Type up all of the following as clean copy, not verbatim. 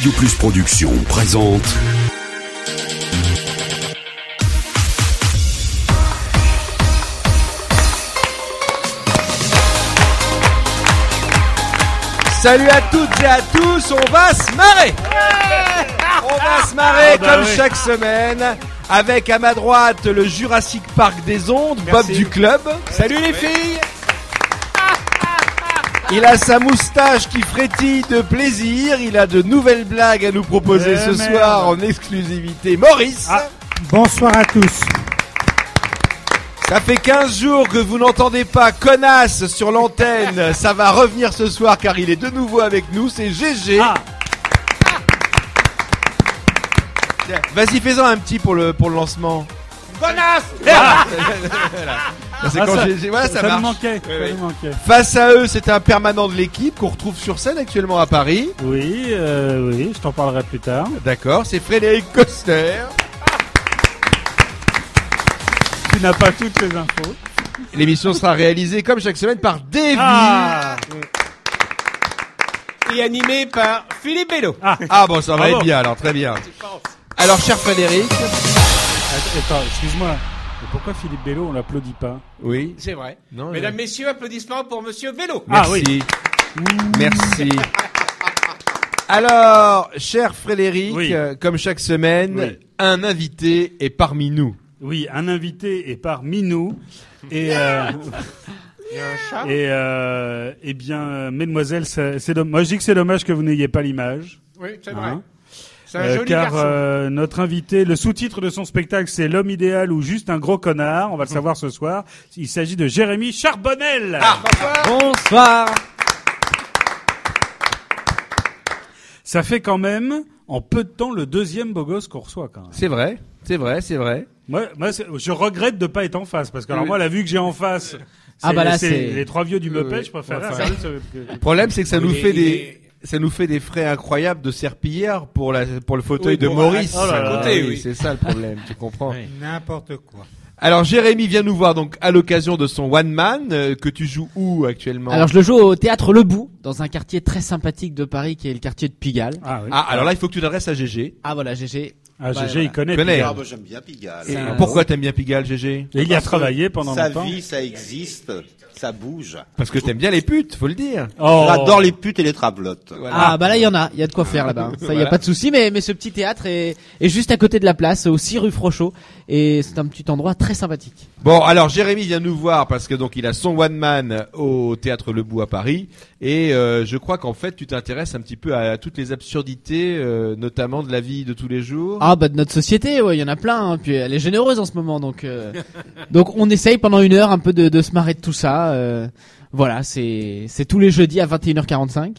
Radio Plus Production présente Salut à toutes et à tous, on va se marrer. On va se marrer comme chaque semaine avec à ma droite le Jurassic Park des ondes, Bob du club. Salut les filles. Il a sa moustache qui frétille de plaisir, il a de nouvelles blagues à nous proposer ce soir en exclusivité. Maurice. Bonsoir à tous. Ça fait 15 jours que vous n'entendez pas Connasse sur l'antenne. Ça va revenir ce soir car il est de nouveau avec nous. C'est GG. Vas-y, fais-en un petit pour le lancement. Connasse. C'est quand GG. Voilà, ça marche. Nous manquait. Face à eux, c'est un permanent de l'équipe qu'on retrouve sur scène actuellement à Paris. Oui, je t'en parlerai plus tard. D'accord, c'est Frédéric Coster. Tu n'as pas toutes les infos. L'émission sera réalisée comme chaque semaine par Davy. Et animé par Philippe Bello. Ah bon, ça va être bien alors, très bien. Alors, cher Frédéric. Attends, excuse-moi. Mais pourquoi Philippe Bello, on l'applaudit pas? Oui. C'est vrai. Non, Mesdames, messieurs, applaudissements pour Monsieur Bello. Merci. Merci. Alors, cher Frédéric, comme chaque semaine, un invité est parmi nous. Oui, un invité est parmi nous. Et Il y a un chat. Eh bien, mesdemoiselles, c'est dommage. Moi, je dis que c'est dommage que vous n'ayez pas l'image. Oui, c'est vrai. Hein, C'est un joli car garçon. notre invité, le sous-titre de son spectacle, c'est L'homme idéal ou juste un gros connard. On va le savoir ce soir. Il s'agit de Jérémy Charbonnel. Bonsoir. Ça fait quand même, en peu de temps, le deuxième beau gosse qu'on reçoit quand même. C'est vrai, c'est vrai, c'est vrai. Moi, je regrette de pas être en face, parce que alors moi, la vue que j'ai en face, c'est les trois vieux du Muppet, je préfère. Le problème, c'est que ça nous fait des frais incroyables de serpillière pour le fauteuil de Maurice. C'est ça le problème, tu comprends. N'importe quoi. Alors Jérémy vient nous voir donc à l'occasion de son one man que tu joues où actuellement? Alors je le joue au théâtre Le Bout, dans un quartier très sympathique de Paris qui est le quartier de Pigalle. Alors là il faut que tu t'adresses à GG. Ah voilà, GG. GG, il connaît. Pigalle. Moi, j'aime bien Pigalle. Pourquoi t'aimes bien Pigalle, GG? Et il y a travaillé pendant longtemps. Sa vie, ça existe, ça bouge. Parce que t'aimes bien les putes, faut le dire. J'adore les putes et les trablottes. Voilà. Ah bah là il y a de quoi faire là-bas. Ça y a pas de souci, mais ce petit théâtre est juste à côté de la place, au 6 rue Frochot, et c'est un petit endroit très sympathique. Bon, alors Jérémy vient nous voir parce que donc il a son one man au théâtre Le Bout à Paris, et je crois qu'en fait tu t'intéresses un petit peu à toutes les absurdités, notamment de la vie de tous les jours. Ah bah de notre société, ouais, il y en a plein, hein. Puis elle est généreuse en ce moment, donc on essaye pendant une heure un peu de se marrer de tout ça. Voilà, c'est tous les jeudis à 21h45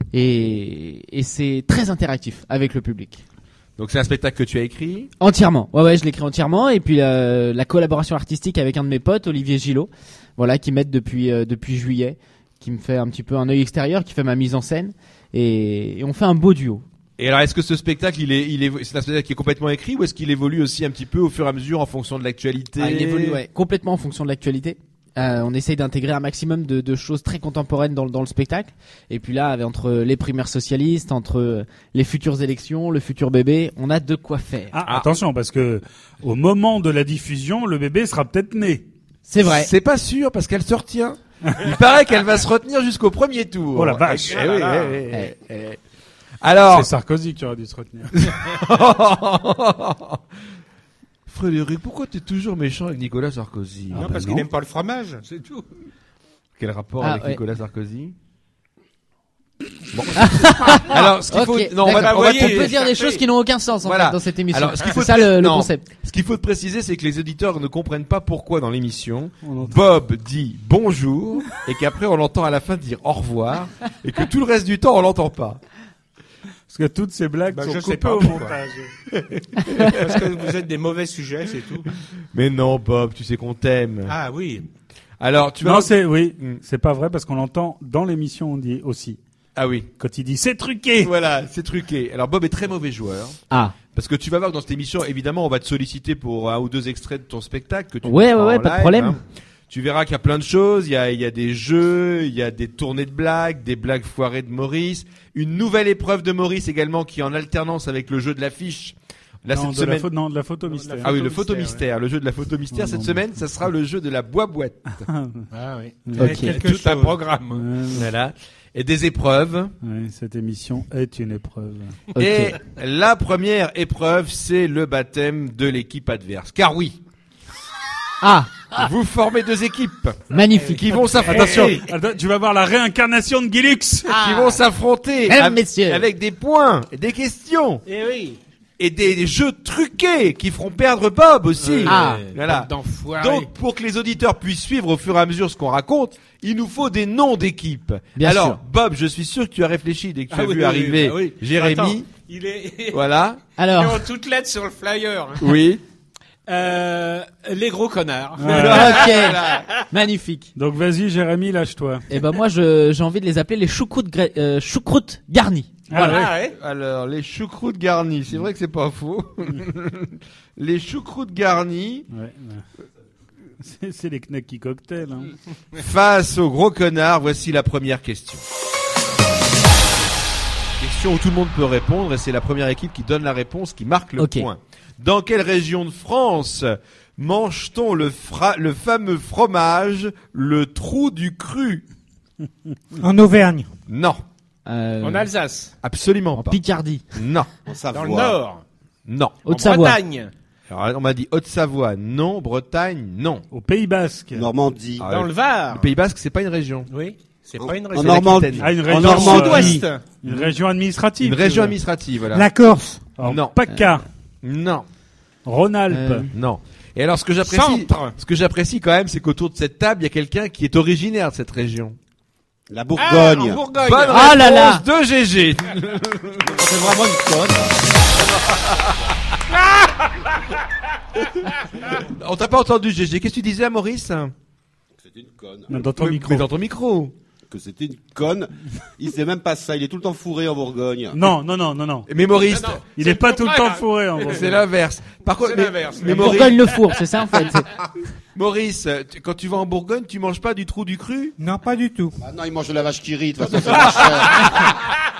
et c'est très interactif avec le public. Donc c'est un spectacle que tu as écrit? Entièrement. Ouais, je l'écris entièrement, et puis la collaboration artistique avec un de mes potes, Olivier Gillot, voilà, qui m'aide depuis juillet, qui me fait un petit peu un œil extérieur, qui fait ma mise en scène, et on fait un beau duo. Et alors, est-ce que ce spectacle, c'est un spectacle qui est complètement écrit, ou est-ce qu'il évolue aussi un petit peu au fur et à mesure en fonction de l'actualité? Il évolue, complètement en fonction de l'actualité. On essaye d'intégrer un maximum de choses très contemporaines dans le spectacle. Et puis là, entre les primaires socialistes, entre les futures élections, le futur bébé, on a de quoi faire. Attention, parce que au moment de la diffusion, le bébé sera peut-être né. C'est vrai. C'est pas sûr, parce qu'elle se retient. Il paraît qu'elle va se retenir jusqu'au premier tour. Oh la vache. Alors. C'est Sarkozy qui aurait dû se retenir. Frédéric, pourquoi t'es toujours méchant avec Nicolas Sarkozy? Non, parce qu'il n'aime pas le fromage, c'est tout. Quel rapport avec Nicolas Sarkozy? Bon. Alors, ce qu'il faut, on peut dire des choses qui n'ont aucun sens, en fait, dans cette émission. Alors, ce qu'il faut, le concept. Ce qu'il faut te préciser, c'est que les auditeurs ne comprennent pas pourquoi dans l'émission, Bob dit bonjour, et qu'après on l'entend à la fin dire au revoir, et que tout le reste du temps on l'entend pas. Parce que toutes ces blagues sont coupées au montage. Parce que vous êtes des mauvais sujets, c'est tout. Mais non, Bob, tu sais qu'on t'aime. Ah oui. Alors, tu vas... Non, c'est pas vrai, parce qu'on l'entend dans l'émission, on dit aussi. Ah oui. Quand il dit c'est truqué. Voilà, c'est truqué. Alors Bob est très mauvais joueur. Parce que tu vas voir que dans cette émission, évidemment, on va te solliciter pour un ou deux extraits de ton spectacle que tu pas de problème. Tu verras qu'il y a plein de choses. Il y a des jeux, il y a des tournées de blagues, des blagues foirées de Maurice, une nouvelle épreuve de Maurice également qui est en alternance avec le jeu de l'affiche. Là, Non, cette semaine. de la photo mystère. Ah oui, le photo mystère, le jeu de la photo mystère. Non, Cette non, semaine, ça sera le jeu de la boîte. Ah oui. Ok. Tout un programme. Voilà. Et des épreuves. Ouais, cette émission est une épreuve. Ok. Et la première épreuve, c'est le baptême de l'équipe adverse. Car oui, Ah, vous formez deux équipes magnifique. qui vont s'affronter. Attends, tu vas voir la réincarnation de Guilux. Qui vont s'affronter Mesdames, messieurs. avec des points, et des questions Eh oui. et des jeux truqués qui feront perdre Bob aussi. Ah. Voilà. D'enfoirés. Donc, pour que les auditeurs puissent suivre au fur et à mesure ce qu'on raconte, il nous faut des noms d'équipes. Bien Alors, sûr. Bob, je suis sûr que tu as réfléchi dès que tu as oui, vu oui, arriver bah oui. Jérémy. Attends, il est Voilà. il est Alors, en toutes lettres sur le flyer. hein. Oui. Les gros connards. ok, magnifique. Donc vas-y, Jérémy, lâche-toi. Et ben moi, j'ai envie de les appeler les choucroutes garnies. Voilà. Ah ouais. Alors, les choucroutes garnies. C'est vrai que c'est pas faux. Les choucroutes garnies Ouais. C'est les Knacky cocktails. Hein. face au gros connard. Voici la première question. Question où tout le monde peut répondre et c'est la première équipe qui donne la réponse qui marque le Ok. point. Dans quelle région de France mange-t-on le fameux fromage, le trou du cru? En Auvergne. Non, En Alsace. absolument En pas. Picardie, Non, En Savoie. Dans le Nord. non. En Haute-Savoie, Bretagne. Alors, on m'a dit Haute-Savoie, non. Bretagne, non. Au Pays Basque. Normandie. Ah, Dans le Var. Le Pays Basque, c'est pas une région. Oui. C'est En- pas une en région. Normandie. l'Aquitaine. Ah, une En région, Normandie. Sud-Ouest. une région administrative. Une tu région veux. administrative, voilà. La Corse. Alors, Non. PACA. Non, Rhône-Alpes. non. Et alors, ce que j'apprécie quand même, c'est qu'autour de cette table, il y a quelqu'un qui est originaire de cette région. La Ah, Bourgogne. en Bourgogne. Bonne Ah là là. réponse de GG. C'est vraiment une conne. On t'a pas entendu, GG. Qu'est-ce que tu disais à Maurice? C'était une conne. Mais dans ton Oui, micro. mais dans ton micro. Que c'était une conne. Il sait même pas ça. Il est tout le temps fourré en Bourgogne. Non. Mais Maurice, Non, non. Il C'est est pas le tout le contraire, temps fourré en c'est l'inverse. Par contre, C'est mais, l'inverse. mais Maurice, Bourgogne le four, c'est ça en fait. Maurice, quand tu vas en Bourgogne, tu manges pas du trou du cru? Non, pas du tout. Ah non, il mange de la vache qui rit. De toute façon, c'est pas cher.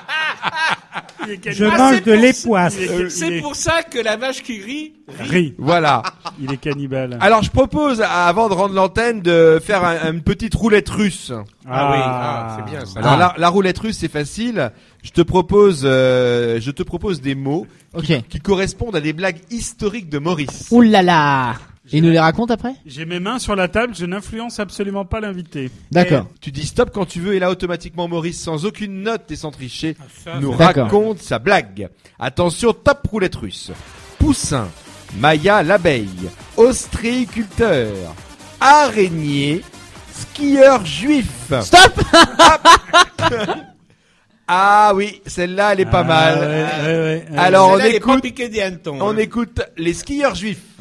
Je Ah, mange c'est de pour- l'époisse. C'est pour ça que la vache qui rit. Ri. Voilà. Il est cannibale. Alors, je propose, avant de rendre l'antenne, de faire une petite roulette russe. Ah oui, c'est bien ça. Alors, la roulette russe, c'est facile. Je te propose des mots Ok. qui correspondent à des blagues historiques de Maurice. Ouh là là. Il nous les raconte après? J'ai mes mains sur la table, je n'influence absolument pas l'invité. D'accord. Tu dis stop quand tu veux et là, automatiquement, Maurice, sans aucune note et sans tricher, nous D'accord. raconte sa blague. Attention, top roulette russe. Poussin, Maya l'abeille, ostréiculteur, araignée, skieur juif. Stop. Ah oui, celle-là, elle est pas mal. Ouais. Alors, on Celle-là, elle est pas écoute, piquée des hannetons, on hein. écoute les skieurs juifs.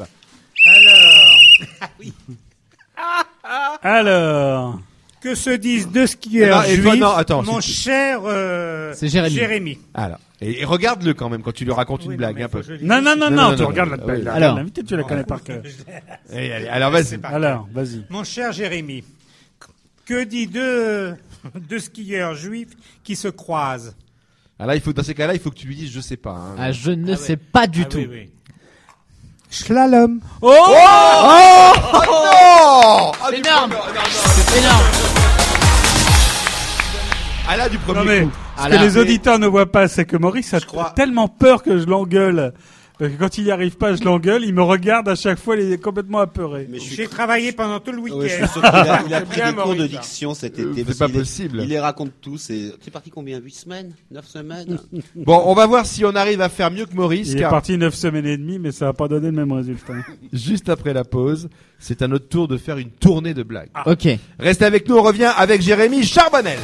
Alors, Que se disent deux skieurs Non, et juifs, toi, non, attends, mon c'est- cher C'est Jérémy. Jérémy. Alors, et regarde-le quand même quand tu lui racontes une Oui, non, blague mais un faut peu. que je le non, non, tu non, regardes non, la oui. Alors. l'invité, tu la connais par cœur. Allez, alors vas-y. Alors, vas-y. Mon cher Jérémy, que dit deux skieurs juifs qui se croisent? Alors là, dans ces cas-là, il faut que tu lui dises, je sais pas. Hein. Ah, je ne sais pas du Ah tout. oui, oui. Slalom. Oh non Ah, C'est du énorme. premier- C'est énorme. Ah là, du premier Non mais, coup. ce Ah que là. les auditeurs ne voient pas, c'est que Maurice a crois- tellement peur que je l'engueule. Parce que quand il y arrive pas, je l'engueule. Il me regarde à chaque fois, il est complètement apeuré. Mais je suis J'ai travaillé pendant tout le week-end. Ouais, je suis sûr qu'il a, il a pris Bien des cours de Maurice, diction cet C'est été. parce pas qu'il est- possible. Il les raconte tous. C'est parti combien? 8 semaines? 9 semaines? Bon, on va voir si on arrive à faire mieux que Maurice, Il est car parti 9 semaines et demie, mais ça va pas donné le même résultat. juste après la pause, c'est à notre tour de faire une tournée de blagues. Ok. Restez avec nous, on revient avec Jérémy Charbonnel.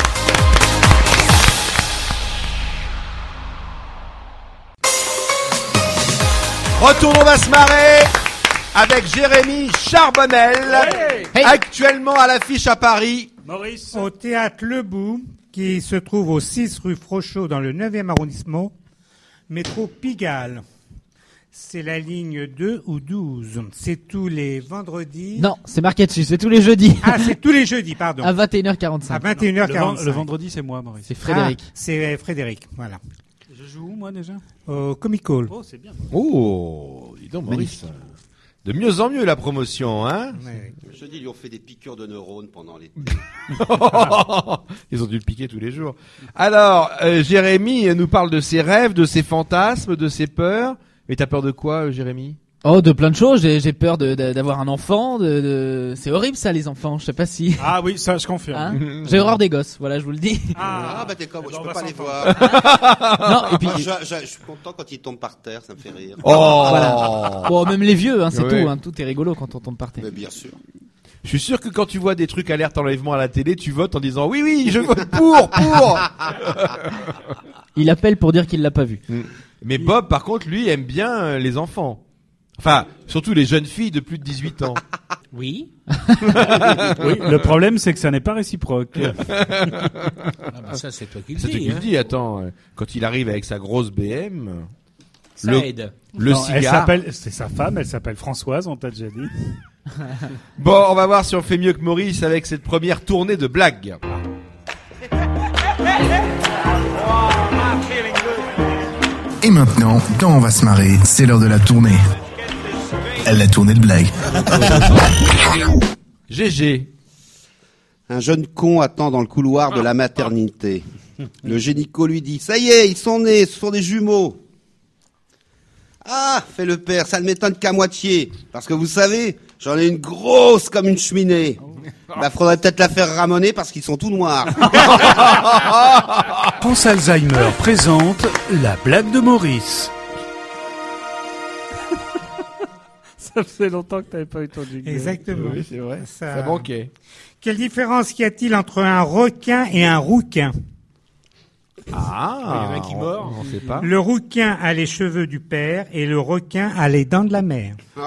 Retour, on va se marrer avec Jérémy Charbonnel, Hey. actuellement à l'affiche à Paris. Maurice. Au théâtre Le Bout, qui se trouve au 6 rue Frochot dans le 9e arrondissement, métro Pigalle. C'est la ligne 2 ou 12. C'est tous les vendredis. Non, c'est marqué dessus, c'est tous les jeudis. Ah, c'est tous les jeudis, pardon. À 21h45. À 21h45. Le vendredi, c'est moi, Maurice. C'est Frédéric. Ah, c'est Frédéric, voilà. Je joue où, moi, déjà? Au Comic Hall. Oh, c'est bien. Oh, dis donc, Maurice. De mieux en mieux la promotion, hein. Ouais. Je dis, ils lui ont fait des piqûres de neurones pendant l'été. Ils ont dû le piquer tous les jours. Alors, Jérémy nous parle de ses rêves, de ses fantasmes, de ses peurs. Mais t'as peur de quoi, Jérémy? Oh, de plein de choses. J'ai peur d'avoir un enfant. C'est horrible ça, les enfants. Je sais pas si. Ah oui, ça, je confirme. Hein J'ai horreur des gosses. Voilà, je vous le dis. Ah, bah t'es comme, je on peux va pas les s'entendre. voir. Non, et puis. Je suis content quand ils tombent par terre, ça me fait rire. Oh, Voilà. Bon, même les vieux, hein, c'est Ouais. tout. Hein, tout est rigolo quand on tombe par terre. Mais bien sûr. Je suis sûr que quand tu vois des trucs alerte enlèvement à la télé, tu votes en disant oui, je vote pour. Il appelle pour dire qu'il l'a pas vu. Mais Bob, par contre, lui, aime bien les enfants. Enfin, surtout les jeunes filles de plus de 18 ans. Oui. Oui, le problème, c'est que ça n'est pas réciproque. Ah bah ça, c'est toi qui le C'est toi dis. qui le dis, attends. Quand il arrive avec sa grosse BM, Ça le- aide. le Non, cigare. c'est sa femme, elle s'appelle Françoise, on t'a déjà dit. Bon, on va voir si on fait mieux que Maurice avec cette première tournée de blagues. Et maintenant, quand on va se marrer, c'est l'heure de la tournée. La tournée de blague. GG. Un jeune con attend dans le couloir de la maternité. Le génico lui dit, ça y est, ils sont nés, ce sont des jumeaux. Ah, fait le père, ça ne m'étonne qu'à moitié. Parce que vous savez, j'en ai une grosse comme une cheminée. Bah, faudrait peut-être la faire ramoner parce qu'ils sont tout noirs. France Alzheimer présente la blague de Maurice. Ça faisait longtemps que t'avais pas eu ton jingle. Exactement. Oui, c'est vrai. Ça- Ça manquait. Quelle différence y a-t-il entre un requin et un rouquin? Ah. Il y en a qui mord. On sait pas. Le rouquin a les cheveux du père et le requin a les dents de la mère. Oh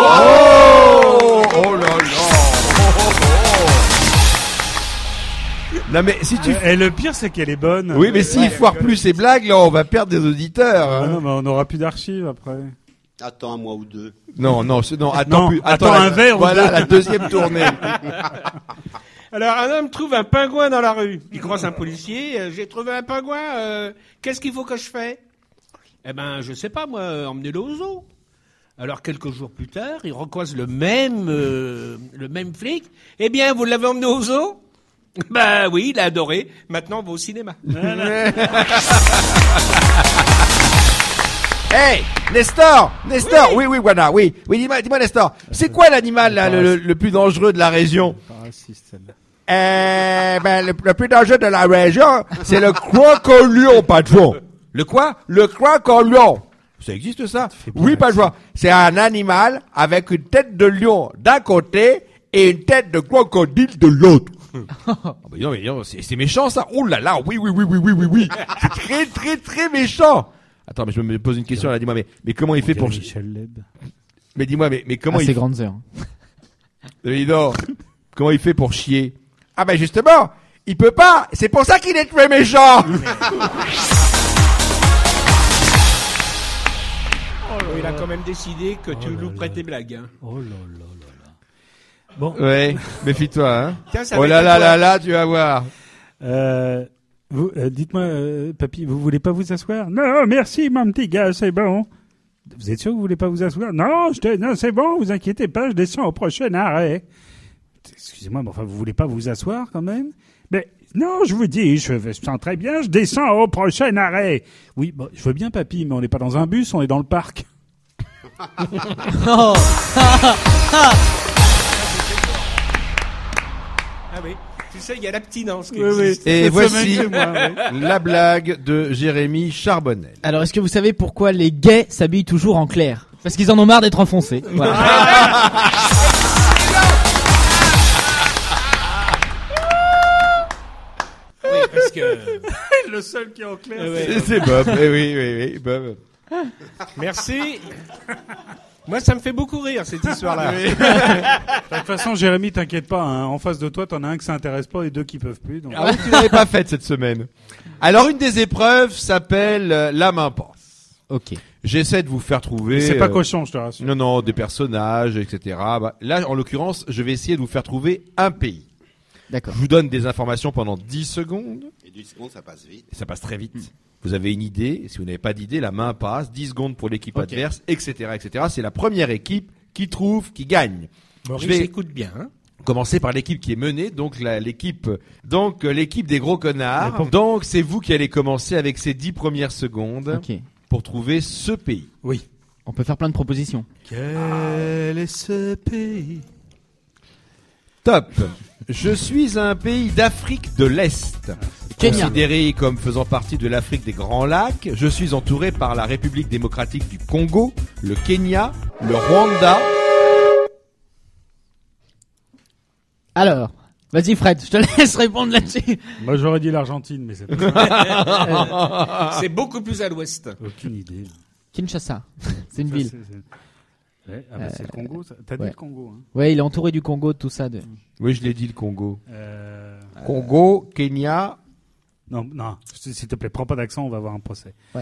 là là. Non mais si tu Et le pire, c'est qu'elle est bonne. oui mais s'il foire plus ses blagues là on va perdre des auditeurs. Ah hein. non, mais on n'aura plus d'archives après. Attends un mois ou deux. Non, attends Non, plus. attends la- un verre ou Voilà deux. la deuxième tournée. Alors, un homme trouve un pingouin dans la rue. Il croise un policier. J'ai trouvé un pingouin. Qu'est-ce qu'il faut que je fais? Eh ben, je sais pas, moi, emmenez-le au zoo. Alors, quelques jours plus tard, il recroise le même flic. Eh bien, vous l'avez emmené au zoo? Ben oui, il a adoré. Maintenant, on va au cinéma. Hey, Nestor, oui, voilà, oui, dis-moi Nestor, c'est quoi l'animal là, le plus dangereux de la région? Pas raciste, celle-là. Le plus dangereux de la région, c'est le crocodile, patron. Le quoi? Le crocodile. Ça existe ça? Oui, patron. C'est un animal avec une tête de lion d'un côté et une tête de crocodile de l'autre. Ah bah non, c'est méchant ça. Oh là là, oui. C'est très très très méchant. Attends, mais je me pose une question là, dis-moi, mais comment il fait pour... Michel Leb. Mais dis-moi, mais comment À il ses fait... grandes heures. Dis donc, comment il fait pour chier? Ah ben justement, il peut pas, c'est pour ça qu'il est très méchant. Il a quand même décidé que tu nous prêtais blagues. Hein. Oh là là là là. Bon, Ouais, méfie-toi, hein. Tiens, ça Oh va là être là toi. là là, tu vas voir. vous, dites-moi, papy, vous voulez pas vous asseoir? Non, merci, mon petit gars, c'est bon. Vous êtes sûr que vous voulez pas vous asseoir? Non, non, c'est bon, vous inquiétez pas, je descends au prochain arrêt. Excusez-moi, mais enfin, vous voulez pas vous asseoir quand même? Mais non, je vous dis, je sens très bien, je descends au prochain arrêt. Oui, bon, je veux bien, papy, mais on n'est pas dans un bus, on est dans le parc. Oh. Ah oui. Tu sais, il y a l'abstinence qui Oui, oui. existe. Et Cette voici semaine, c'est moi, oui. la blague de Jérémy Charbonnel. Alors, est-ce que vous savez pourquoi les gays s'habillent toujours en clair? Parce qu'ils en ont marre d'être enfoncés. Voilà. Oui, parce que... Le seul qui est en clair. C'est Bob, oui, Bob. Merci. Moi, ça me fait beaucoup rire, cette histoire-là. De toute façon, Jérémy, t'inquiète pas, hein, en face de toi, t'en as un qui s'intéresse pas et deux qui peuvent plus. Donc... Ah oui, tu l'avais pas faite cette semaine. Alors, une des épreuves s'appelle la main passe. Ok. J'essaie de vous faire trouver. C'est pas cochon, je te rassure. Non, des personnages, etc. Là, en l'occurrence, je vais essayer de vous faire trouver un pays. D'accord. Je vous donne des informations pendant 10 secondes. Et 10 secondes, ça passe vite. Et ça passe très vite. Vous avez une idée. Et si vous n'avez pas d'idée, la main passe. 10 secondes pour l'équipe adverse, etc., etc. C'est la première équipe qui trouve, qui gagne. Maurice, Je vais écoute bien. Hein. commencer par l'équipe qui est menée, donc l'équipe des gros connards. Donc c'est vous qui allez commencer avec ces 10 premières secondes Ok. pour trouver ce pays. Oui. On peut faire plein de propositions. Quel est ce pays? Top. Je suis un pays d'Afrique de l'Est. Kenya. Considéré comme faisant partie de l'Afrique des Grands Lacs, je suis entouré par la République démocratique du Congo, le Kenya, le Rwanda. Alors, vas-y Fred, je te laisse répondre là-dessus. Moi, j'aurais dit l'Argentine, mais c'est pas C'est beaucoup plus à l'ouest. aucune idée. Kinshasa, c'est une Ça, ville. Ouais, ah bah, c'est le Congo. T'as dit ouais. le Congo, hein. Ouais, il est entouré du Congo, de tout ça. Oui, je l'ai dit, le Congo. Congo. Kenya. Non, s'il te plaît, prends pas d'accent, on va avoir un procès. Ouais.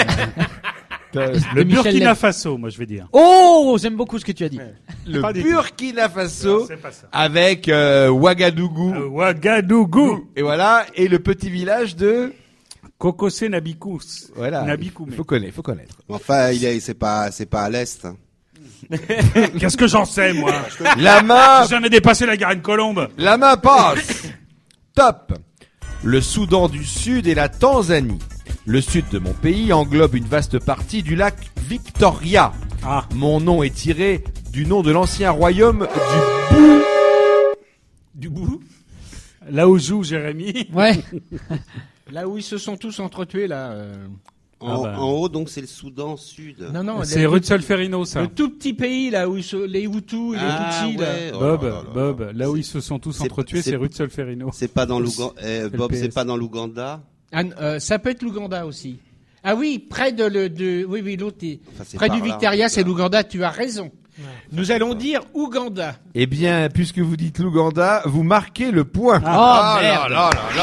Le Michel Burkina Leb. Faso, moi, je vais dire. Oh, j'aime beaucoup ce que tu as dit. Le Pas du Burkina Faso C'est pas ça. avec Ouagadougou. Ouagadougou. Et voilà, et le petit village de... Kokosé Nabikous. Voilà, Nabikoumé. faut connaître. Enfin, c'est pas à l'est. Hein. Qu'est-ce que j'en sais, moi? La main, J'ai jamais dépassé la Garenne Colombe. la main passe. Top. Le Soudan du Sud et la Tanzanie. Le sud de mon pays englobe une vaste partie du lac Victoria. Ah. Mon nom est tiré du nom de l'ancien royaume du Bou. Du bout. Là où joue Jérémy. Ouais. Là où ils se sont tous entretués, là. En, bah. en haut, donc, c'est le Soudan Sud. Non, C'est rue de Solferino, ça. le tout petit pays, là, où les Hutus et les Tutsis, là. ouais. Oh là là là. Bob, là où ils se sont tous C'est- entretués, c'est- c'est rue de Solferino. C'est pas dans l'Ouganda. Bob, LPS. c'est pas dans l'Ouganda. Ça peut être l'Ouganda aussi. Ah oui, près oui, l'autre est Enfin, c'est près par du là. Victoria, c'est l'Ouganda. Tu as raison. Nous allons dire Ouganda. Eh bien, puisque vous dites l'Ouganda, vous marquez le point. Oh, merde.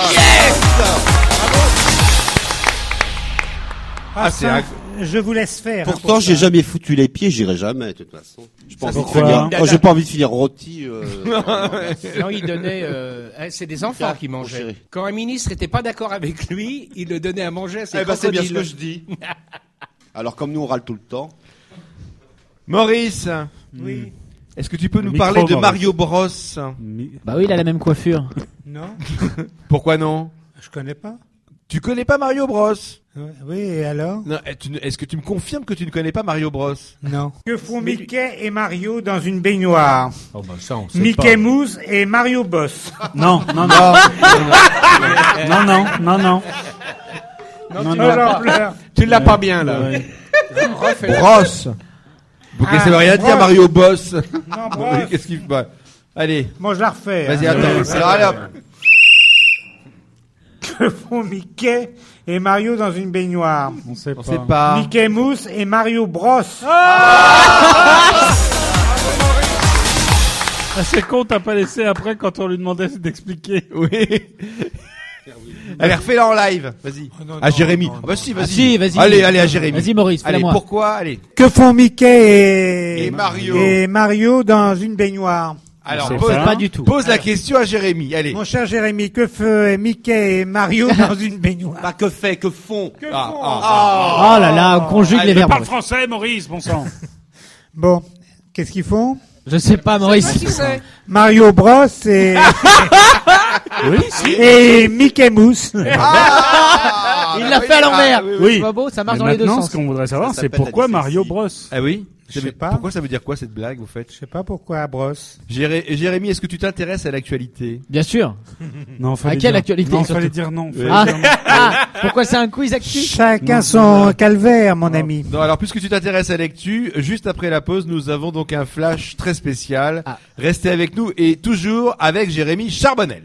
Ah, c'est un- Je vous laisse faire. Pourtant, j'ai jamais foutu les pieds, j'irai jamais, de toute façon. J'ai pas envie de pourquoi finir. Oh, j'ai pas envie de finir rôti. Non, il donnait. C'est des enfants qui mon mangeaient. chéri. Quand un ministre n'était pas d'accord avec lui, il le donnait à manger à ses Eh ben, c'est bien ce crocodiles. que je dis. Alors, comme nous, on râle tout le temps. Maurice, Oui. est-ce que tu peux nous Micro, parler de Maurice. Mario Bros? Bah oui, il a la même coiffure. Non, Pourquoi non? je connais pas. Tu connais pas Mario Bros? Oui, et alors? Non, est-ce que tu me confirmes que tu ne connais pas Mario Bros? Non. Que font Mickey et Mario dans une baignoire? Oh, bah, ça, on sait Mickey Mouse et Mario Boss. Non, non, non. Non, non, non, non. Non, non. J'en pleure. Tu l'as pas bien, là. Ouais. Bros. Ok, ça veut rien dire Bros. Mario Boss. Non, Bon, Boss. qu'est-ce qu'il fait? Allez, Moi, je la refais. vas-y, hein. attends. Alors, allez, hop. Que font Mickey et Mario dans une baignoire? On sait On pas. sait pas. Mickey Mouse et Mario Bros. Ah, c'est con, t'as pas laissé après quand on lui demandait d'expliquer. Oui. Allez, refais-la en live. Vas-y. À Jérémy. Ah bah si, vas-y. Ah si, vas-y. Allez, à Jérémy. Vas-y, Maurice, Allez, fais-la-moi. pourquoi? Allez. Que font Mickey Et Mario. et Mario dans une baignoire? Alors, sait pose, pas. Pas du tout. pose la question à Jérémy. Allez. Mon cher Jérémy, que font Mickey et Mario dans une baignoire? Pas que fait, que font. Oh là là, on conjugue les verbes. Parle français, Maurice, bon sang. Bon, qu'est-ce qu'ils font? Je sais pas, Maurice. Mario Bros et, Oui, si. et Mickey Mouse. Il l'a fait à l'envers. oui. C'est pas beau, ça marche Mais dans les deux maintenant, sens. ce qu'on voudrait savoir, Ça c'est s'appelle la pourquoi dyslexie. Mario Bros. Ah oui? Je sais pas. Pourquoi ça veut dire quoi cette blague, vous faites? Je sais pas pourquoi Bros. Jérémy, est-ce que tu t'intéresses à l'actualité? Bien sûr. Non, fallait À quelle dire- actualité, Non, surtout fallait dire non. Fallait Ah, dire non. ah, pourquoi c'est un quiz actu? Chacun son calvaire, mon ami. Non, alors puisque tu t'intéresses à l'actu, juste après la pause, nous avons donc un flash très spécial. Ah. Restez avec nous et toujours avec Jérémy Charbonnel.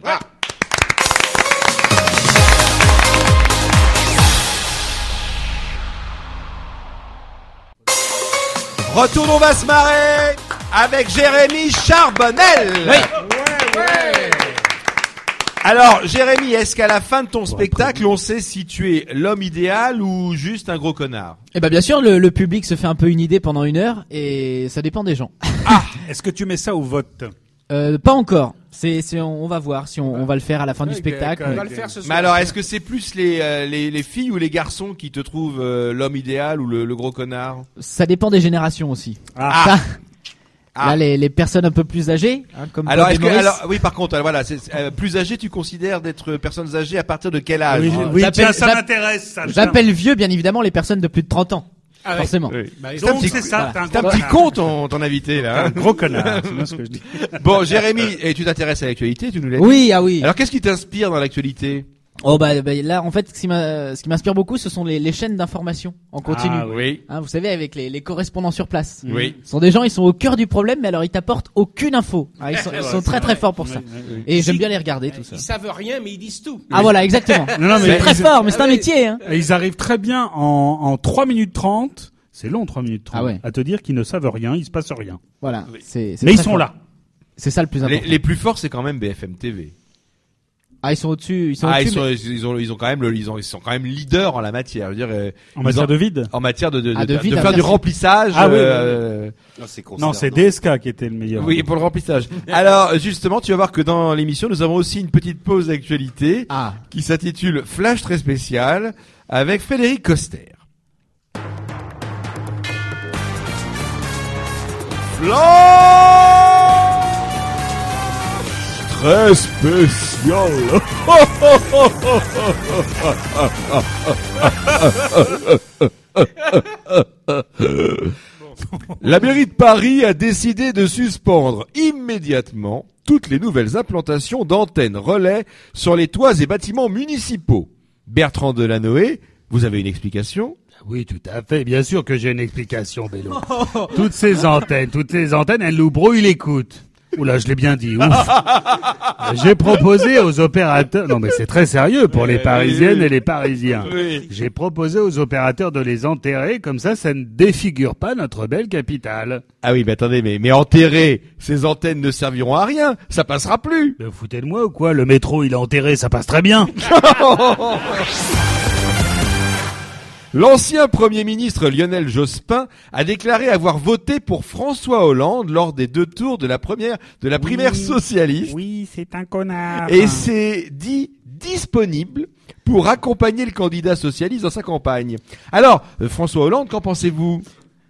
Retour, on va se marrer avec Jérémy Charbonnel. Oui. Alors, Jérémy, est-ce qu'à la fin de ton spectacle, on sait si tu es l'homme idéal ou juste un gros connard? Eh ben bien sûr, le public se fait un peu une idée pendant 1 heure et ça dépend des gens. Est-ce que tu mets ça au vote? Pas encore. On va voir si on va le faire à la fin du spectacle. On va le faire ce soir. Mais alors, est-ce que c'est plus les filles ou les garçons qui te trouvent l'homme idéal ou le gros connard? Ça dépend des générations aussi. Ah. Là, les personnes un peu plus âgées, comme Alors, Bob et Maurice. oui, par contre, voilà, plus âgé, tu considères d'être personnes âgées à partir de quel âge? Oui, J'appelle- tiens, ça j'app- m'intéresse, ça. J'appelle vieux, bien évidemment, les personnes de plus de 30 ans. Ah ouais. Forcément. Bah, C'est un Donc petit- c'est ça, voilà. t'es C'est un petit con ton invité là. un Hein. gros connard, c'est bien ce que je dis. Bon, Jérémy, et tu t'intéresses à l'actualité, tu nous l'as dit. Oui, ah oui. Alors, qu'est-ce qui t'inspire dans l'actualité? Oh bah là, en fait, ce qui m'inspire beaucoup, ce sont les chaînes d'information en continu. Ah Oui. Hein, vous savez, avec les correspondants sur place. Oui. Ce sont des gens, ils sont au cœur du problème, mais alors ils t'apportent aucune info. Ah, ils sont très très forts pour ça. Et j'aime bien les regarder, tout ça. Ils savent rien, mais ils disent tout. Ah voilà, exactement. Non, mais C'est très ils- fort, mais c'est un métier. Hein. Et ils arrivent très bien en 3 minutes 30. C'est long, 3 minutes 30. Ah ouais. À te dire qu'ils ne savent rien, il se passe rien. Voilà. C'est Mais très ils sont fort. là. C'est ça le plus important. Les plus forts, c'est quand même BFM TV. Ah, ils sont au-dessus. Ils sont Ah, au-dessus. ils ont quand même ils sont quand même leaders en la matière. Je veux dire, En ils matière ont- de vide. en matière de vide, faire du merci. remplissage. Ah oui, Non, c'est Non, c'est concernant. DSK qui était le meilleur. Oui, pour le remplissage. Alors, justement, tu vas voir que dans l'émission, nous avons aussi une petite pause d'actualité Ah. qui s'intitule Flash très spécial avec Frédéric Coster. Flash très spécial. La mairie de Paris a décidé de suspendre immédiatement toutes les nouvelles implantations d'antennes relais sur les toits et bâtiments municipaux. Bertrand Delanoë, vous avez une explication? Oui, tout à fait. Bien sûr que j'ai une explication, Bélo. Toutes ces antennes, elles nous brouillent l'écoute. Oula, je l'ai bien dit. Ouf. J'ai proposé aux opérateurs. Non, mais c'est très sérieux pour les Parisiennes et les Parisiens. Oui. J'ai proposé aux opérateurs de les enterrer, comme ça ne défigure pas notre belle capitale. Ah oui, mais attendez, mais enterrer, ces antennes ne serviront à rien, ça passera plus. Mais vous foutez de moi ou quoi? Le métro, il est enterré, ça passe très bien. L'ancien Premier ministre Lionel Jospin a déclaré avoir voté pour François Hollande lors des 2 tours de la primaire socialiste Oui, c'est un connard. et s'est dit disponible pour accompagner le candidat socialiste dans sa campagne. Alors, François Hollande, qu'en pensez-vous?